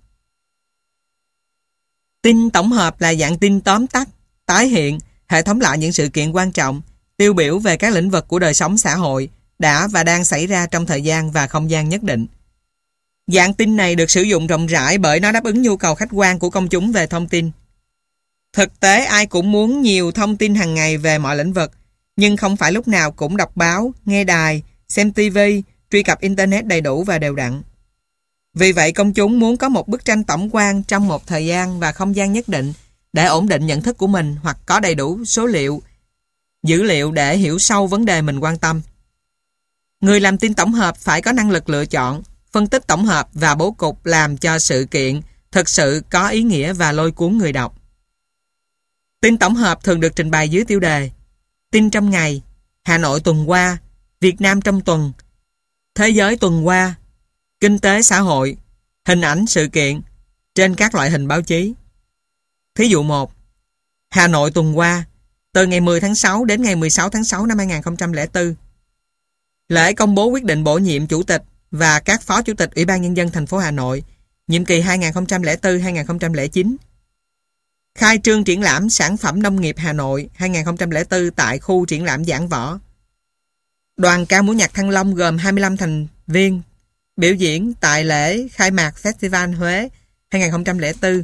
Tin tổng hợp là dạng tin tóm tắt, tái hiện, hệ thống lại những sự kiện quan trọng, tiêu biểu về các lĩnh vực của đời sống xã hội đã và đang xảy ra trong thời gian và không gian nhất định. Dạng tin này được sử dụng rộng rãi bởi nó đáp ứng nhu cầu khách quan của công chúng về thông tin. Thực tế ai cũng muốn nhiều thông tin hàng ngày về mọi lĩnh vực, nhưng không phải lúc nào cũng đọc báo, nghe đài, xem TV, truy cập Internet đầy đủ và đều đặn. Vì vậy công chúng muốn có một bức tranh tổng quan trong một thời gian và không gian nhất định để ổn định nhận thức của mình hoặc có đầy đủ số liệu, dữ liệu để hiểu sâu vấn đề mình quan tâm. Người làm tin tổng hợp phải có năng lực lựa chọn, phân tích tổng hợp và bố cục làm cho sự kiện thực sự có ý nghĩa và lôi cuốn người đọc. Tin tổng hợp thường được trình bày dưới tiêu đề: tin trong ngày, Hà Nội tuần qua, Việt Nam trong tuần, Thế giới tuần qua, kinh tế xã hội, hình ảnh sự kiện trên các loại hình báo chí. Thí dụ 1. Hà Nội tuần qua, từ ngày 10 tháng 6 đến ngày 16 tháng 6 năm 2004. Lễ công bố quyết định bổ nhiệm chủ tịch và các phó chủ tịch Ủy ban Nhân dân thành phố Hà Nội, nhiệm kỳ 2004-2009. Khai trương triển lãm sản phẩm nông nghiệp Hà Nội 2004 tại khu triển lãm Giảng Võ. Đoàn ca múa nhạc Thăng Long gồm 25 thành viên biểu diễn tại lễ khai mạc Festival Huế 2004.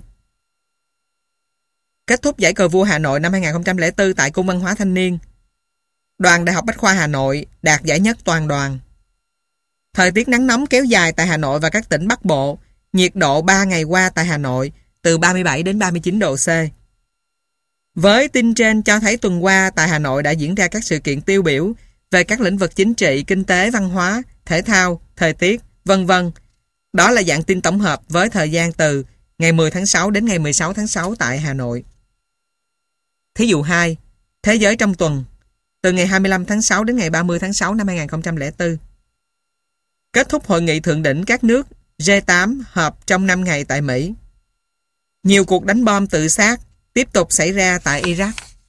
Kết thúc giải cờ vua Hà Nội năm 2004 tại Cung Văn hóa Thanh niên. Đoàn Đại học Bách khoa Hà Nội đạt giải nhất toàn đoàn. Thời tiết nắng nóng kéo dài tại Hà Nội và các tỉnh Bắc Bộ, nhiệt độ 3 ngày qua tại Hà Nội từ 37 đến 39 độ C. Với tin trên cho thấy tuần qua tại Hà Nội đã diễn ra các sự kiện tiêu biểu về các lĩnh vực chính trị, kinh tế, văn hóa, thể thao, thời tiết, vân vân. Đó là dạng tin tổng hợp với thời gian từ ngày 10 tháng 6 đến ngày 16 tháng 6 tại Hà Nội. Thí dụ 2. Thế giới trong tuần, từ ngày 25 tháng 6 đến ngày 30 tháng 6 năm 2004. Kết thúc hội nghị thượng đỉnh các nước G8 họp trong 5 ngày tại Mỹ. Nhiều cuộc đánh bom tự sát tiếp tục xảy ra tại Iraq.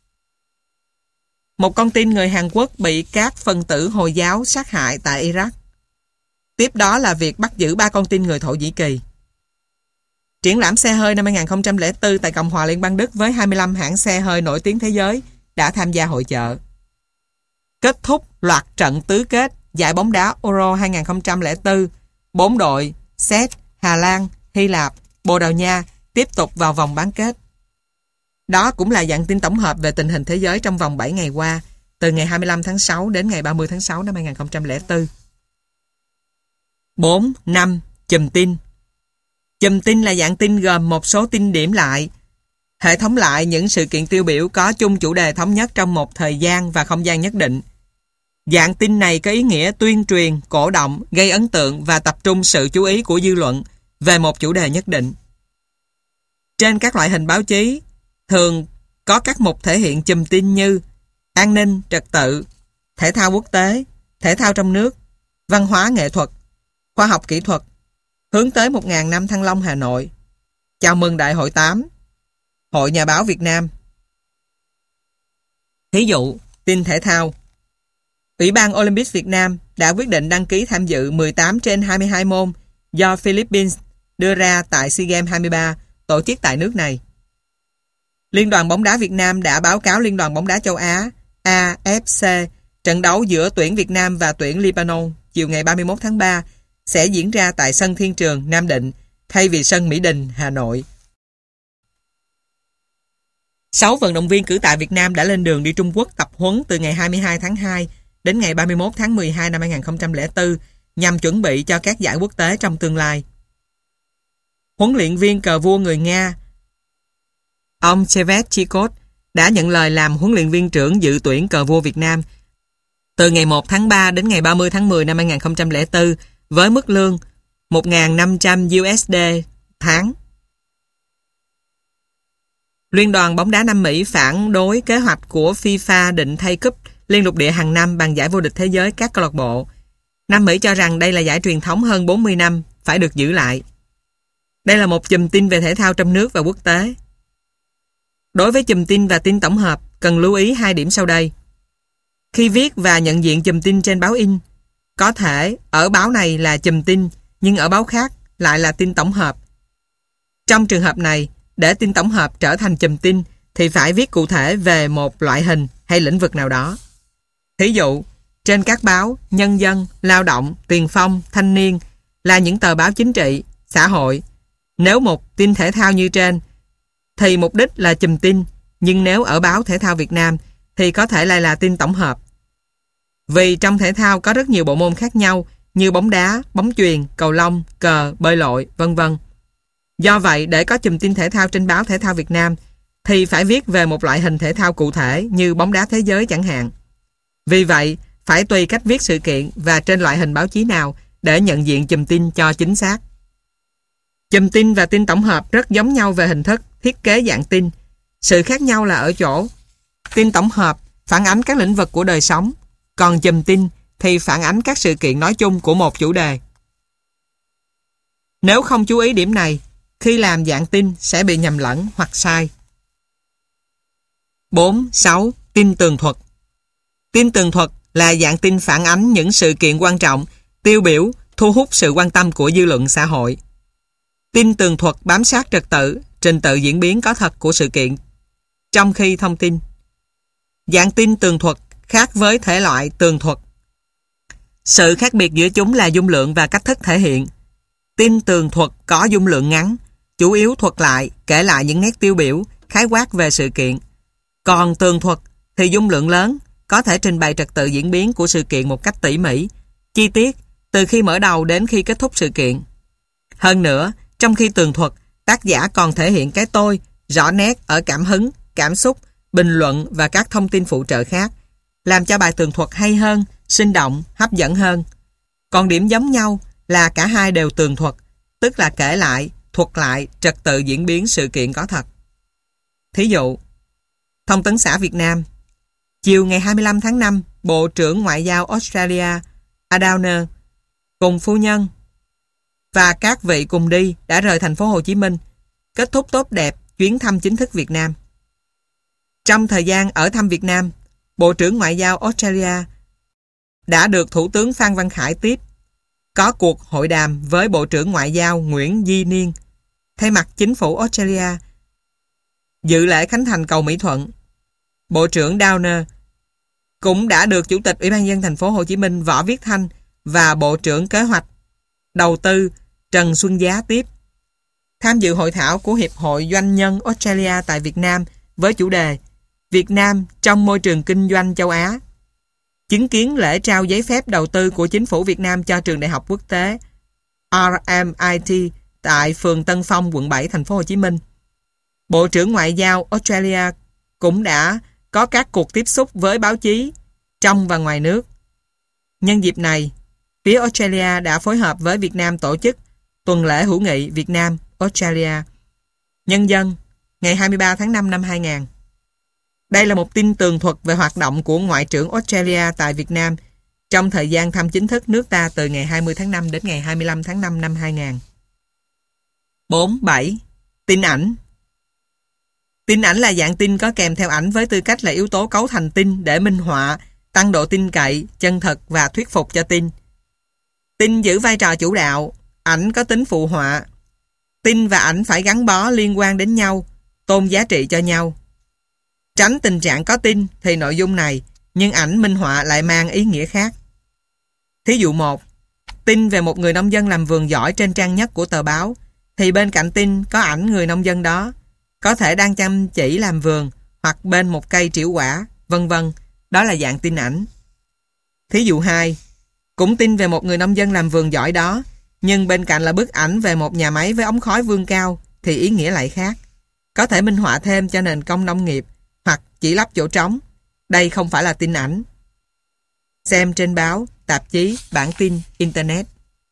Một con tin người Hàn Quốc bị các phần tử Hồi giáo sát hại tại Iraq. Tiếp đó là việc bắt giữ 3 con tin người Thổ Nhĩ Kỳ. Triển lãm xe hơi năm 2004 tại Cộng hòa Liên bang Đức với 25 hãng xe hơi nổi tiếng thế giới đã tham gia hội chợ. Kết thúc loạt trận tứ kết giải bóng đá Euro 2004, 4 đội Séc, Hà Lan, Hy Lạp, Bồ Đào Nha tiếp tục vào vòng bán kết. Đó cũng là dạng tin tổng hợp về tình hình thế giới trong vòng 7 ngày qua, từ ngày 25 tháng 6 đến ngày 30 tháng 6 năm 2004. 4. 5. Chùm tin. Chùm tin là dạng tin gồm một số tin điểm lại, hệ thống lại những sự kiện tiêu biểu có chung chủ đề thống nhất trong một thời gian và không gian nhất định. Dạng tin này có ý nghĩa tuyên truyền, cổ động, gây ấn tượng và tập trung sự chú ý của dư luận về một chủ đề nhất định. Trên các loại hình báo chí, thường có các mục thể hiện chùm tin như an ninh, trật tự, thể thao quốc tế, thể thao trong nước, văn hóa nghệ thuật, khoa học kỹ thuật, hướng tới 1.000 năm Thăng Long Hà Nội, chào mừng Đại hội 8, Hội Nhà báo Việt Nam. Thí dụ, tin thể thao. Ủy ban Olympic Việt Nam đã quyết định đăng ký tham dự 18 trên 22 môn do Philippines đưa ra tại SEA Games 23 tổ chức tại nước này. Liên đoàn bóng đá Việt Nam đã báo cáo Liên đoàn bóng đá châu Á AFC trận đấu giữa tuyển Việt Nam và tuyển Lebanon chiều ngày 31 tháng 3 sẽ diễn ra tại sân Thiên Trường, Nam Định thay vì sân Mỹ Đình, Hà Nội. 6 vận động viên cử tại Việt Nam đã lên đường đi Trung Quốc tập huấn từ ngày 22 tháng 2 đến ngày 31 tháng 12 năm 2004 nhằm chuẩn bị cho các giải quốc tế trong tương lai. Huấn luyện viên cờ vua người Nga, ông Shevchenko đã nhận lời làm huấn luyện viên trưởng dự tuyển cờ vua Việt Nam từ ngày 1 tháng 3 đến ngày 30 tháng 10 năm 2004 với mức lương 1.500 USD tháng. Liên đoàn bóng đá Nam Mỹ phản đối kế hoạch của FIFA định thay cúp liên lục địa hàng năm bằng giải vô địch thế giới các câu lạc bộ. Nam Mỹ cho rằng đây là giải truyền thống hơn 40 năm, phải được giữ lại. Đây là một chùm tin về thể thao trong nước và quốc tế. Đối với chùm tin và tin tổng hợp, cần lưu ý 2 điểm sau đây. Khi viết và nhận diện chùm tin trên báo in, có thể ở báo này là chùm tin, nhưng ở báo khác lại là tin tổng hợp. Trong trường hợp này, để tin tổng hợp trở thành chùm tin thì phải viết cụ thể về một loại hình hay lĩnh vực nào đó. Thí dụ, trên các báo Nhân dân, Lao động, Tiền phong, Thanh niên là những tờ báo chính trị, xã hội. Nếu một tin thể thao như trên thì mục đích là chùm tin, nhưng nếu ở báo Thể thao Việt Nam thì có thể lại là tin tổng hợp. Vì trong thể thao có rất nhiều bộ môn khác nhau như bóng đá, bóng chuyền, cầu lông, cờ, bơi lội, vân vân. Do vậy, để có chùm tin thể thao trên báo Thể thao Việt Nam thì phải viết về một loại hình thể thao cụ thể như bóng đá thế giới chẳng hạn. Vì vậy, phải tùy cách viết sự kiện và trên loại hình báo chí nào để nhận diện chùm tin cho chính xác. Chùm tin và tin tổng hợp rất giống nhau về hình thức, thiết kế dạng tin. Sự khác nhau là ở chỗ tin tổng hợp phản ánh các lĩnh vực của đời sống, còn chùm tin thì phản ánh các sự kiện nói chung của một chủ đề. Nếu không chú ý điểm này, khi làm dạng tin sẽ bị nhầm lẫn hoặc sai. 4.6. Tin tường thuật. Tin tường thuật là dạng tin phản ánh những sự kiện quan trọng, tiêu biểu, thu hút sự quan tâm của dư luận xã hội. Tin tường thuật bám sát trật tự, trình tự diễn biến có thật của sự kiện, trong khi thông tin. Dạng tin tường thuật khác với thể loại tường thuật. Sự khác biệt giữa chúng là dung lượng và cách thức thể hiện. Tin tường thuật có dung lượng ngắn, chủ yếu thuật lại, kể lại những nét tiêu biểu, khái quát về sự kiện. Còn tường thuật thì dung lượng lớn, có thể trình bày trật tự diễn biến của sự kiện một cách tỉ mỉ, chi tiết, từ khi mở đầu đến khi kết thúc sự kiện. Hơn nữa, trong khi tường thuật, tác giả còn thể hiện cái tôi, rõ nét ở cảm hứng, cảm xúc, bình luận và các thông tin phụ trợ khác, làm cho bài tường thuật hay hơn, sinh động, hấp dẫn hơn. Còn điểm giống nhau là cả hai đều tường thuật, tức là kể lại, thuật lại trật tự diễn biến sự kiện có thật. Thí dụ, Thông tấn xã Việt Nam. Chiều ngày 25 tháng 5, Bộ trưởng Ngoại giao Australia Ardner cùng phu nhân và các vị cùng đi đã rời thành phố Hồ Chí Minh, kết thúc tốt đẹp chuyến thăm chính thức Việt Nam. Trong thời gian ở thăm Việt Nam, Bộ trưởng Ngoại giao Australia đã được Thủ tướng Phan Văn Khải tiếp, có cuộc hội đàm với Bộ trưởng Ngoại giao Nguyễn Di Niên, thay mặt chính phủ Australia, dự lễ khánh thành cầu Mỹ Thuận. Bộ trưởng Downer cũng đã được Chủ tịch Ủy ban nhân dân thành phố Hồ Chí Minh Võ Viết Thanh và Bộ trưởng Kế hoạch Đầu tư Trần Xuân Giá tiếp. Tham dự hội thảo của Hiệp hội Doanh nhân Australia tại Việt Nam với chủ đề Việt Nam trong môi trường kinh doanh châu Á. Chứng kiến lễ trao giấy phép đầu tư của chính phủ Việt Nam cho trường đại học quốc tế RMIT tại phường Tân Phong, quận 7, thành phố Hồ Chí Minh. Bộ trưởng Ngoại giao Australia cũng đã có các cuộc tiếp xúc với báo chí trong và ngoài nước. Nhân dịp này, phía Australia đã phối hợp với Việt Nam tổ chức tuần lễ hữu nghị Việt Nam Australia Nhân dân ngày 23 tháng 5 năm 2000. Đây là một tin tường thuật về hoạt động của Ngoại trưởng Australia tại Việt Nam trong thời gian thăm chính thức nước ta từ ngày 20 tháng 5 đến ngày 25 tháng 5 năm 2000. 4.7. Tin ảnh. Tin ảnh là dạng tin có kèm theo ảnh với tư cách là yếu tố cấu thành tin để minh họa, tăng độ tin cậy, chân thật và thuyết phục cho tin. Tin giữ vai trò chủ đạo, ảnh có tính phụ họa. Tin và ảnh phải gắn bó liên quan đến nhau, tôn giá trị cho nhau. Tránh tình trạng có tin thì nội dung này, nhưng ảnh minh họa lại mang ý nghĩa khác. Thí dụ 1. Tin về một người nông dân làm vườn giỏi trên trang nhất của tờ báo, thì bên cạnh tin có ảnh người nông dân đó, có thể đang chăm chỉ làm vườn hoặc bên một cây trĩu quả, vân vân. Đó là dạng tin ảnh. Thí dụ 2. Cũng tin về một người nông dân làm vườn giỏi đó, nhưng bên cạnh là bức ảnh về một nhà máy với ống khói vươn cao, thì ý nghĩa lại khác. Có thể minh họa thêm cho nền công nông nghiệp hoặc chỉ lấp chỗ trống. Đây không phải là tin ảnh. Xem trên báo, tạp chí, bản tin, Internet.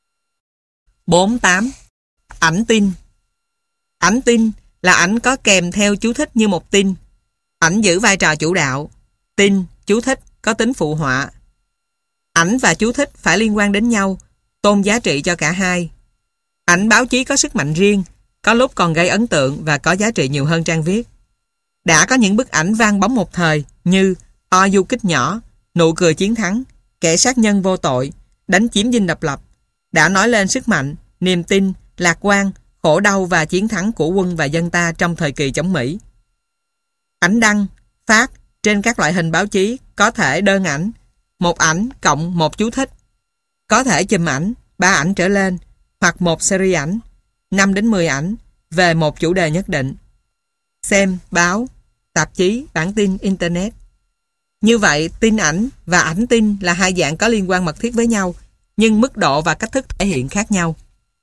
4.8. Ảnh tin. Ảnh tin là ảnh có kèm theo chú thích như một tin. Ảnh giữ vai trò chủ đạo. Tin, chú thích có tính phụ họa. Ảnh và chú thích phải liên quan đến nhau, tôn giá trị cho cả hai. Ảnh báo chí có sức mạnh riêng, có lúc còn gây ấn tượng và có giá trị nhiều hơn trang viết. Đã có những bức ảnh vang bóng một thời như O du kích nhỏ, Nụ cười chiến thắng, Kẻ sát nhân vô tội, Đánh chiếm dinh độc lập, đã nói lên sức mạnh, niềm tin, lạc quan, khổ đau và chiến thắng của quân và dân ta trong thời kỳ chống Mỹ. Ảnh đăng, phát trên các loại hình báo chí có thể đơn ảnh, một ảnh cộng một chú thích, có thể chùm ảnh, 3 ảnh trở lên, hoặc một series ảnh, 5 đến 10 ảnh về một chủ đề nhất định. Xem báo, tạp chí, bản tin, Internet. Như vậy, tin ảnh và ảnh tin là hai dạng có liên quan mật thiết với nhau, nhưng mức độ và cách thức thể hiện khác nhau.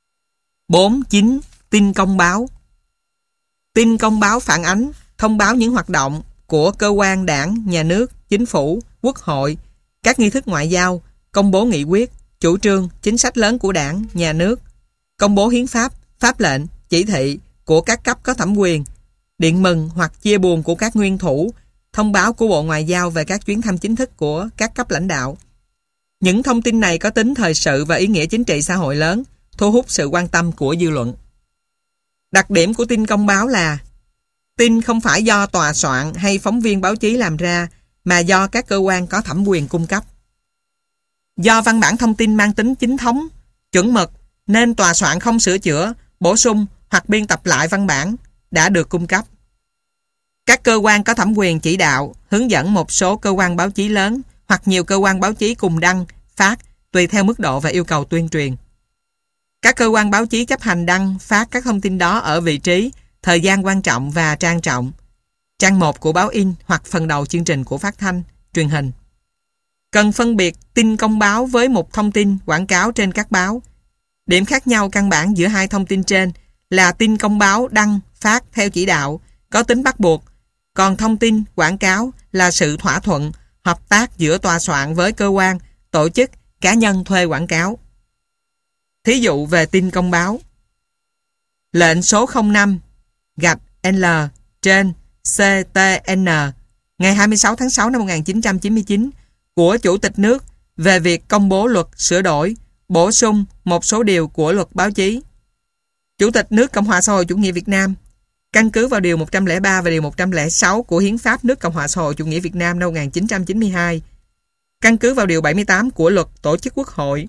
4.9. Tin công báo. Tin công báo phản ánh, thông báo những hoạt động của cơ quan đảng, nhà nước, chính phủ, quốc hội, các nghi thức ngoại giao, công bố nghị quyết, chủ trương, chính sách lớn của đảng, nhà nước, công bố hiến pháp, pháp lệnh, chỉ thị của các cấp có thẩm quyền, điện mừng hoặc chia buồn của các nguyên thủ, thông báo của Bộ Ngoại giao về các chuyến thăm chính thức của các cấp lãnh đạo. Những thông tin này có tính thời sự và ý nghĩa chính trị xã hội lớn, thu hút sự quan tâm của dư luận. Đặc điểm của tin công báo là tin không phải do tòa soạn hay phóng viên báo chí làm ra, mà do các cơ quan có thẩm quyền cung cấp. Do văn bản thông tin mang tính chính thống, chuẩn mực, nên tòa soạn không sửa chữa, bổ sung hoặc biên tập lại văn bản đã được cung cấp. Các cơ quan có thẩm quyền chỉ đạo, hướng dẫn một số cơ quan báo chí lớn hoặc nhiều cơ quan báo chí cùng đăng, phát, tùy theo mức độ và yêu cầu tuyên truyền. Các cơ quan báo chí chấp hành đăng, phát các thông tin đó ở vị trí, thời gian quan trọng và trang trọng. Trang 1 của báo in hoặc phần đầu chương trình của phát thanh, truyền hình. Cần phân biệt tin công báo với một thông tin quảng cáo trên các báo. Điểm khác nhau căn bản giữa hai thông tin trên là tin công báo đăng, phát theo chỉ đạo, có tính bắt buộc, còn thông tin quảng cáo là sự thỏa thuận, hợp tác giữa tòa soạn với cơ quan, tổ chức, cá nhân thuê quảng cáo. Thí dụ về tin công báo. Lệnh số 05-L trên CTN ngày 26 tháng 6 năm 1999 của Chủ tịch nước về việc công bố luật sửa đổi, bổ sung một số điều của luật báo chí. Chủ tịch nước Cộng hòa xã hội chủ nghĩa Việt Nam căn cứ vào điều 103 và điều 106 của Hiến pháp nước Cộng hòa xã hội chủ nghĩa Việt Nam năm 1992, căn cứ vào điều 78 của luật tổ chức quốc hội,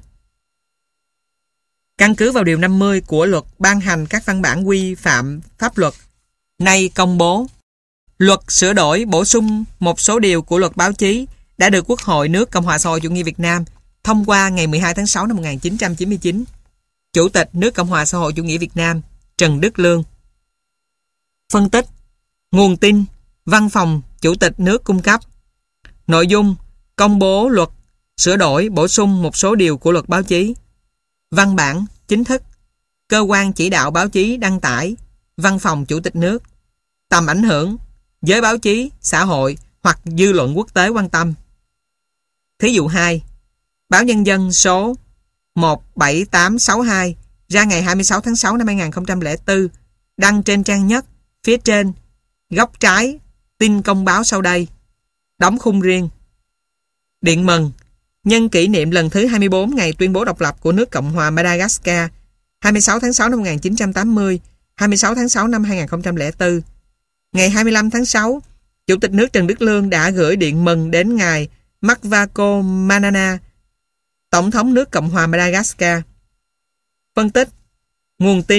căn cứ vào điều 50 của luật ban hành các văn bản quy phạm pháp luật, nay công bố. Luật sửa đổi bổ sung một số điều của luật báo chí đã được Quốc hội nước Cộng hòa xã hội chủ nghĩa Việt Nam thông qua ngày 12 tháng 6 năm 1999. Chủ tịch nước Cộng hòa xã hội chủ nghĩa Việt Nam Trần Đức Lương. Phân tích. Nguồn tin, Văn phòng Chủ tịch nước cung cấp. Nội dung, công bố luật sửa đổi bổ sung một số điều của luật báo chí. Văn bản chính thức, cơ quan chỉ đạo báo chí đăng tải, Văn phòng Chủ tịch nước. Tầm ảnh hưởng, giới báo chí, xã hội hoặc dư luận quốc tế quan tâm. Thí dụ 2. Báo Nhân dân số 17862 ra ngày 26 tháng 6 năm 2004 đăng trên trang nhất, phía trên, góc trái, tin công báo sau đây. Đóng khung riêng. Điện mừng, nhân kỷ niệm lần thứ 24 ngày tuyên bố độc lập của nước Cộng hòa Madagascar, 26 tháng 6 năm 1980, 26 tháng 6 năm 2004. Ngày 25 tháng 6, Chủ tịch nước Trần Đức Lương đã gửi điện mừng đến ngài Makvako Manana, Tổng thống nước Cộng hòa Madagascar. Phân tích. Nguồn tin,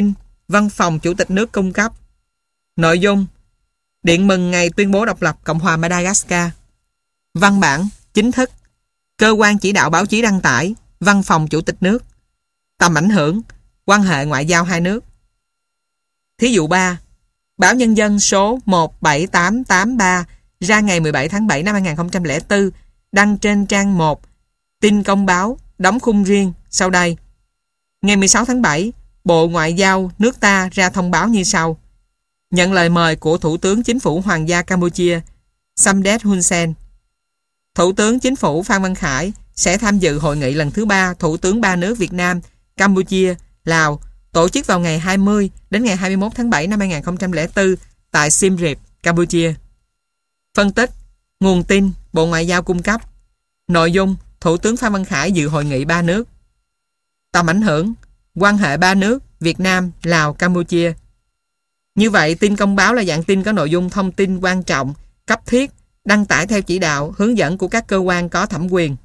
Văn phòng Chủ tịch nước cung cấp. Nội dung: Điện mừng ngày tuyên bố độc lập Cộng hòa Madagascar. Văn bản chính thức. Cơ quan chỉ đạo báo chí đăng tải. Văn phòng Chủ tịch nước. Tầm ảnh hưởng: quan hệ ngoại giao hai nước. Thí dụ 3. Báo Nhân dân số 17883 ra ngày 17 tháng 7 năm 2004 đăng trên trang 1 tin công báo đóng khung riêng sau đây. Ngày 16 tháng 7, Bộ Ngoại giao nước ta ra thông báo như sau. Nhận lời mời của Thủ tướng Chính phủ Hoàng gia Campuchia Samdech Hun Sen. Thủ tướng Chính phủ Phan Văn Khải sẽ tham dự hội nghị lần thứ 3 Thủ tướng 3 nước Việt Nam, Campuchia, Lào tổ chức vào ngày 20 đến ngày 21 tháng 7 năm 2004 tại Siem Reap, Campuchia. Phân tích: Nguồn tin Bộ Ngoại giao cung cấp. Nội dung: Thủ tướng Phan Văn Khải dự hội nghị 3 nước. Tầm ảnh hưởng: quan hệ 3 nước Việt Nam, Lào, Campuchia. Như vậy, tin công báo là dạng tin có nội dung thông tin quan trọng, cấp thiết, đăng tải theo chỉ đạo, hướng dẫn của các cơ quan có thẩm quyền.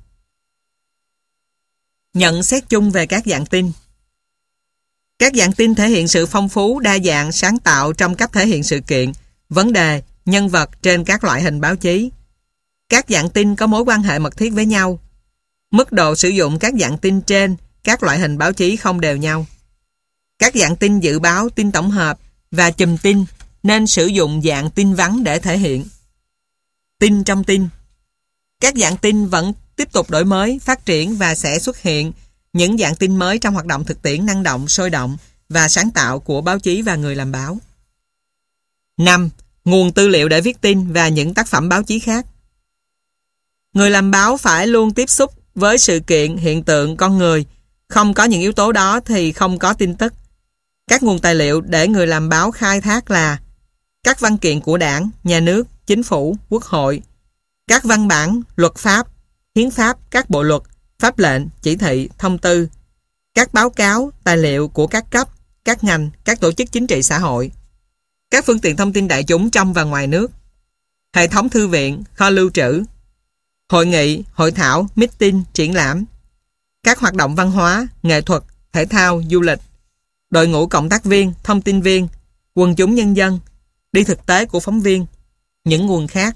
Nhận xét chung về các dạng tin. Các dạng tin thể hiện sự phong phú, đa dạng, sáng tạo trong cách thể hiện sự kiện, vấn đề, nhân vật trên các loại hình báo chí. Các dạng tin có mối quan hệ mật thiết với nhau. Mức độ sử dụng các dạng tin trên các loại hình báo chí không đều nhau. Các dạng tin dự báo, tin tổng hợp và chùm tin nên sử dụng dạng tin vắn để thể hiện. Tin trong tin. Các dạng tin vẫn tiếp tục đổi mới, phát triển và sẽ xuất hiện những dạng tin mới trong hoạt động thực tiễn năng động, sôi động và sáng tạo của báo chí và người làm báo. 5. Nguồn tư liệu để viết tin và những tác phẩm báo chí khác. Người làm báo phải luôn tiếp xúc với sự kiện, hiện tượng, con người. Không có những yếu tố đó thì không có tin tức. Các nguồn tài liệu để người làm báo khai thác là các văn kiện của Đảng, Nhà nước, Chính phủ, Quốc hội, các văn bản, luật pháp, hiến pháp, các bộ luật, pháp lệnh, chỉ thị, thông tư, các báo cáo, tài liệu của các cấp, các ngành, các tổ chức chính trị xã hội, các phương tiện thông tin đại chúng trong và ngoài nước, hệ thống thư viện, kho lưu trữ, hội nghị, hội thảo, meeting, triển lãm, các hoạt động văn hóa, nghệ thuật, thể thao, du lịch, đội ngũ cộng tác viên, thông tin viên, quần chúng nhân dân, đi thực tế của phóng viên, những nguồn khác.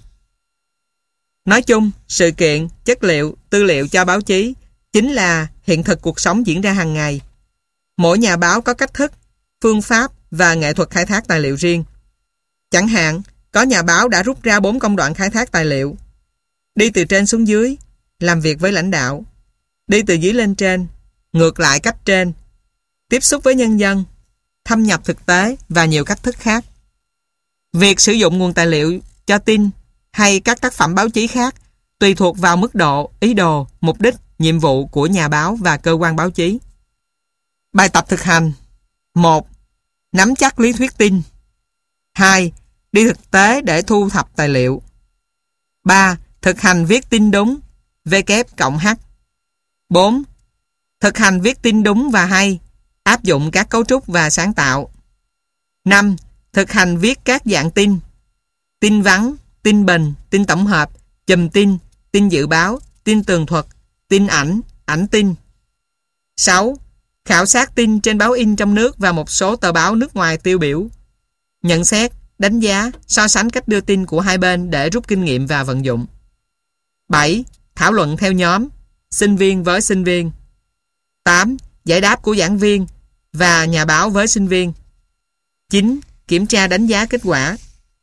Nói chung, sự kiện, chất liệu, tư liệu cho báo chí chính là hiện thực cuộc sống diễn ra hàng ngày. Mỗi nhà báo có cách thức, phương pháp và nghệ thuật khai thác tài liệu riêng. Chẳng hạn, có nhà báo đã rút ra 4 công đoạn khai thác tài liệu. Đi từ trên xuống dưới, làm việc với lãnh đạo. Đi từ dưới lên trên, ngược lại cấp trên, tiếp xúc với nhân dân, thâm nhập thực tế và nhiều cách thức khác. Việc sử dụng nguồn tài liệu cho tin hay các tác phẩm báo chí khác tùy thuộc vào mức độ, ý đồ, mục đích, nhiệm vụ của nhà báo và cơ quan báo chí. Bài tập thực hành. 1. Nắm chắc lý thuyết tin. 2. Đi thực tế để thu thập tài liệu. 3. Thực hành viết tin đúng. W+H. 4. Thực hành viết tin đúng và hay, áp dụng các cấu trúc và sáng tạo. 5. Thực hành viết các dạng tin. Tin vắn, tin bình, tin tổng hợp, chùm tin, tin dự báo, tin tường thuật, tin ảnh, ảnh tin. 6. Khảo sát tin trên báo in trong nước và một số tờ báo nước ngoài tiêu biểu. Nhận xét, đánh giá, so sánh cách đưa tin của hai bên để rút kinh nghiệm và vận dụng. 7. Thảo luận theo nhóm, sinh viên với sinh viên. 8. Giải đáp của giảng viên và nhà báo với sinh viên. 9. Kiểm tra đánh giá kết quả.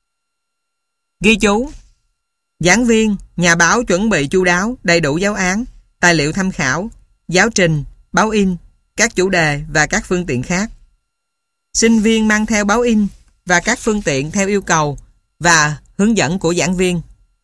Ghi chú. Giảng viên, nhà báo chuẩn bị chu đáo, đầy đủ giáo án, tài liệu tham khảo, giáo trình, báo in, các chủ đề và các phương tiện khác. Sinh viên mang theo báo in và các phương tiện theo yêu cầu và hướng dẫn của giảng viên.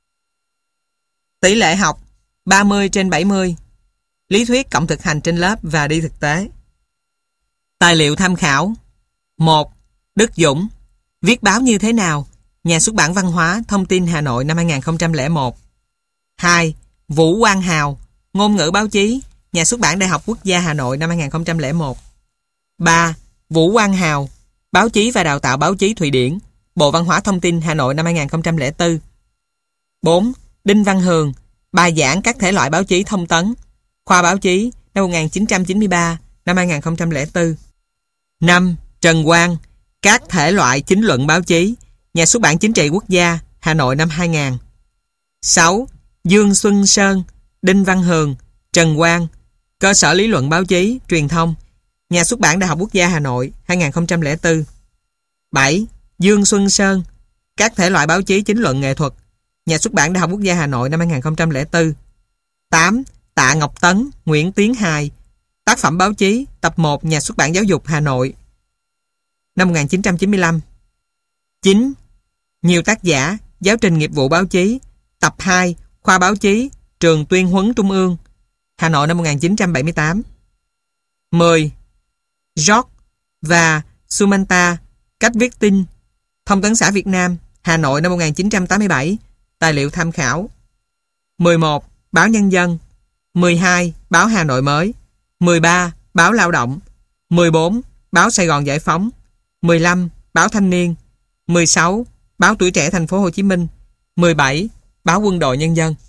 Tỷ lệ học 30/70. Lý thuyết cộng thực hành trên lớp và đi thực tế. Tài liệu tham khảo. 1. Đức Dũng. Viết báo như thế nào? Nhà xuất bản Văn hóa, Thông tin Hà Nội năm 2001. 2. Vũ Quang Hào. Ngôn ngữ báo chí. Nhà xuất bản Đại học Quốc gia Hà Nội năm 2001. 3. Vũ Quang Hào. Báo chí và đào tạo báo chí Thụy Điển. Bộ Văn hóa Thông tin Hà Nội năm 2004. 4. Đinh Văn Hường. Bài giảng các thể loại báo chí thông tấn. Khoa báo chí năm 1993, năm 2004. 5. Trần Quang, các thể loại chính luận báo chí, Nhà xuất bản Chính trị Quốc gia, Hà Nội năm 2000. 6. Dương Xuân Sơn, Đinh Văn Hường, Trần Quang, Cơ sở lý luận báo chí, truyền thông, Nhà xuất bản Đại học Quốc gia Hà Nội 2004. 7. Dương Xuân Sơn, các thể loại báo chí chính luận nghệ thuật, Nhà xuất bản Đại học Quốc gia Hà Nội năm 2004. 8. Tạ Ngọc Tấn, Nguyễn Tiến Hài, tác phẩm báo chí, tập 1, Nhà xuất bản Giáo dục Hà Nội năm 1995. 9. Nhiều tác giả, Giáo trình nghiệp vụ báo chí, tập 2, khoa báo chí, Trường Tuyên huấn Trung ương, Hà Nội năm 1978. 10. George và Sumanta, cách viết tin, Thông tấn xã Việt Nam, Hà Nội năm 1987, tài liệu tham khảo. 11. Báo Nhân dân. 12. Báo Hà Nội mới. 13. Báo Lao động. 14. Báo Sài Gòn Giải phóng. 15. Báo Thanh niên. 16. Báo Tuổi trẻ Thành phố Hồ Chí Minh. 17. Báo Quân đội Nhân dân.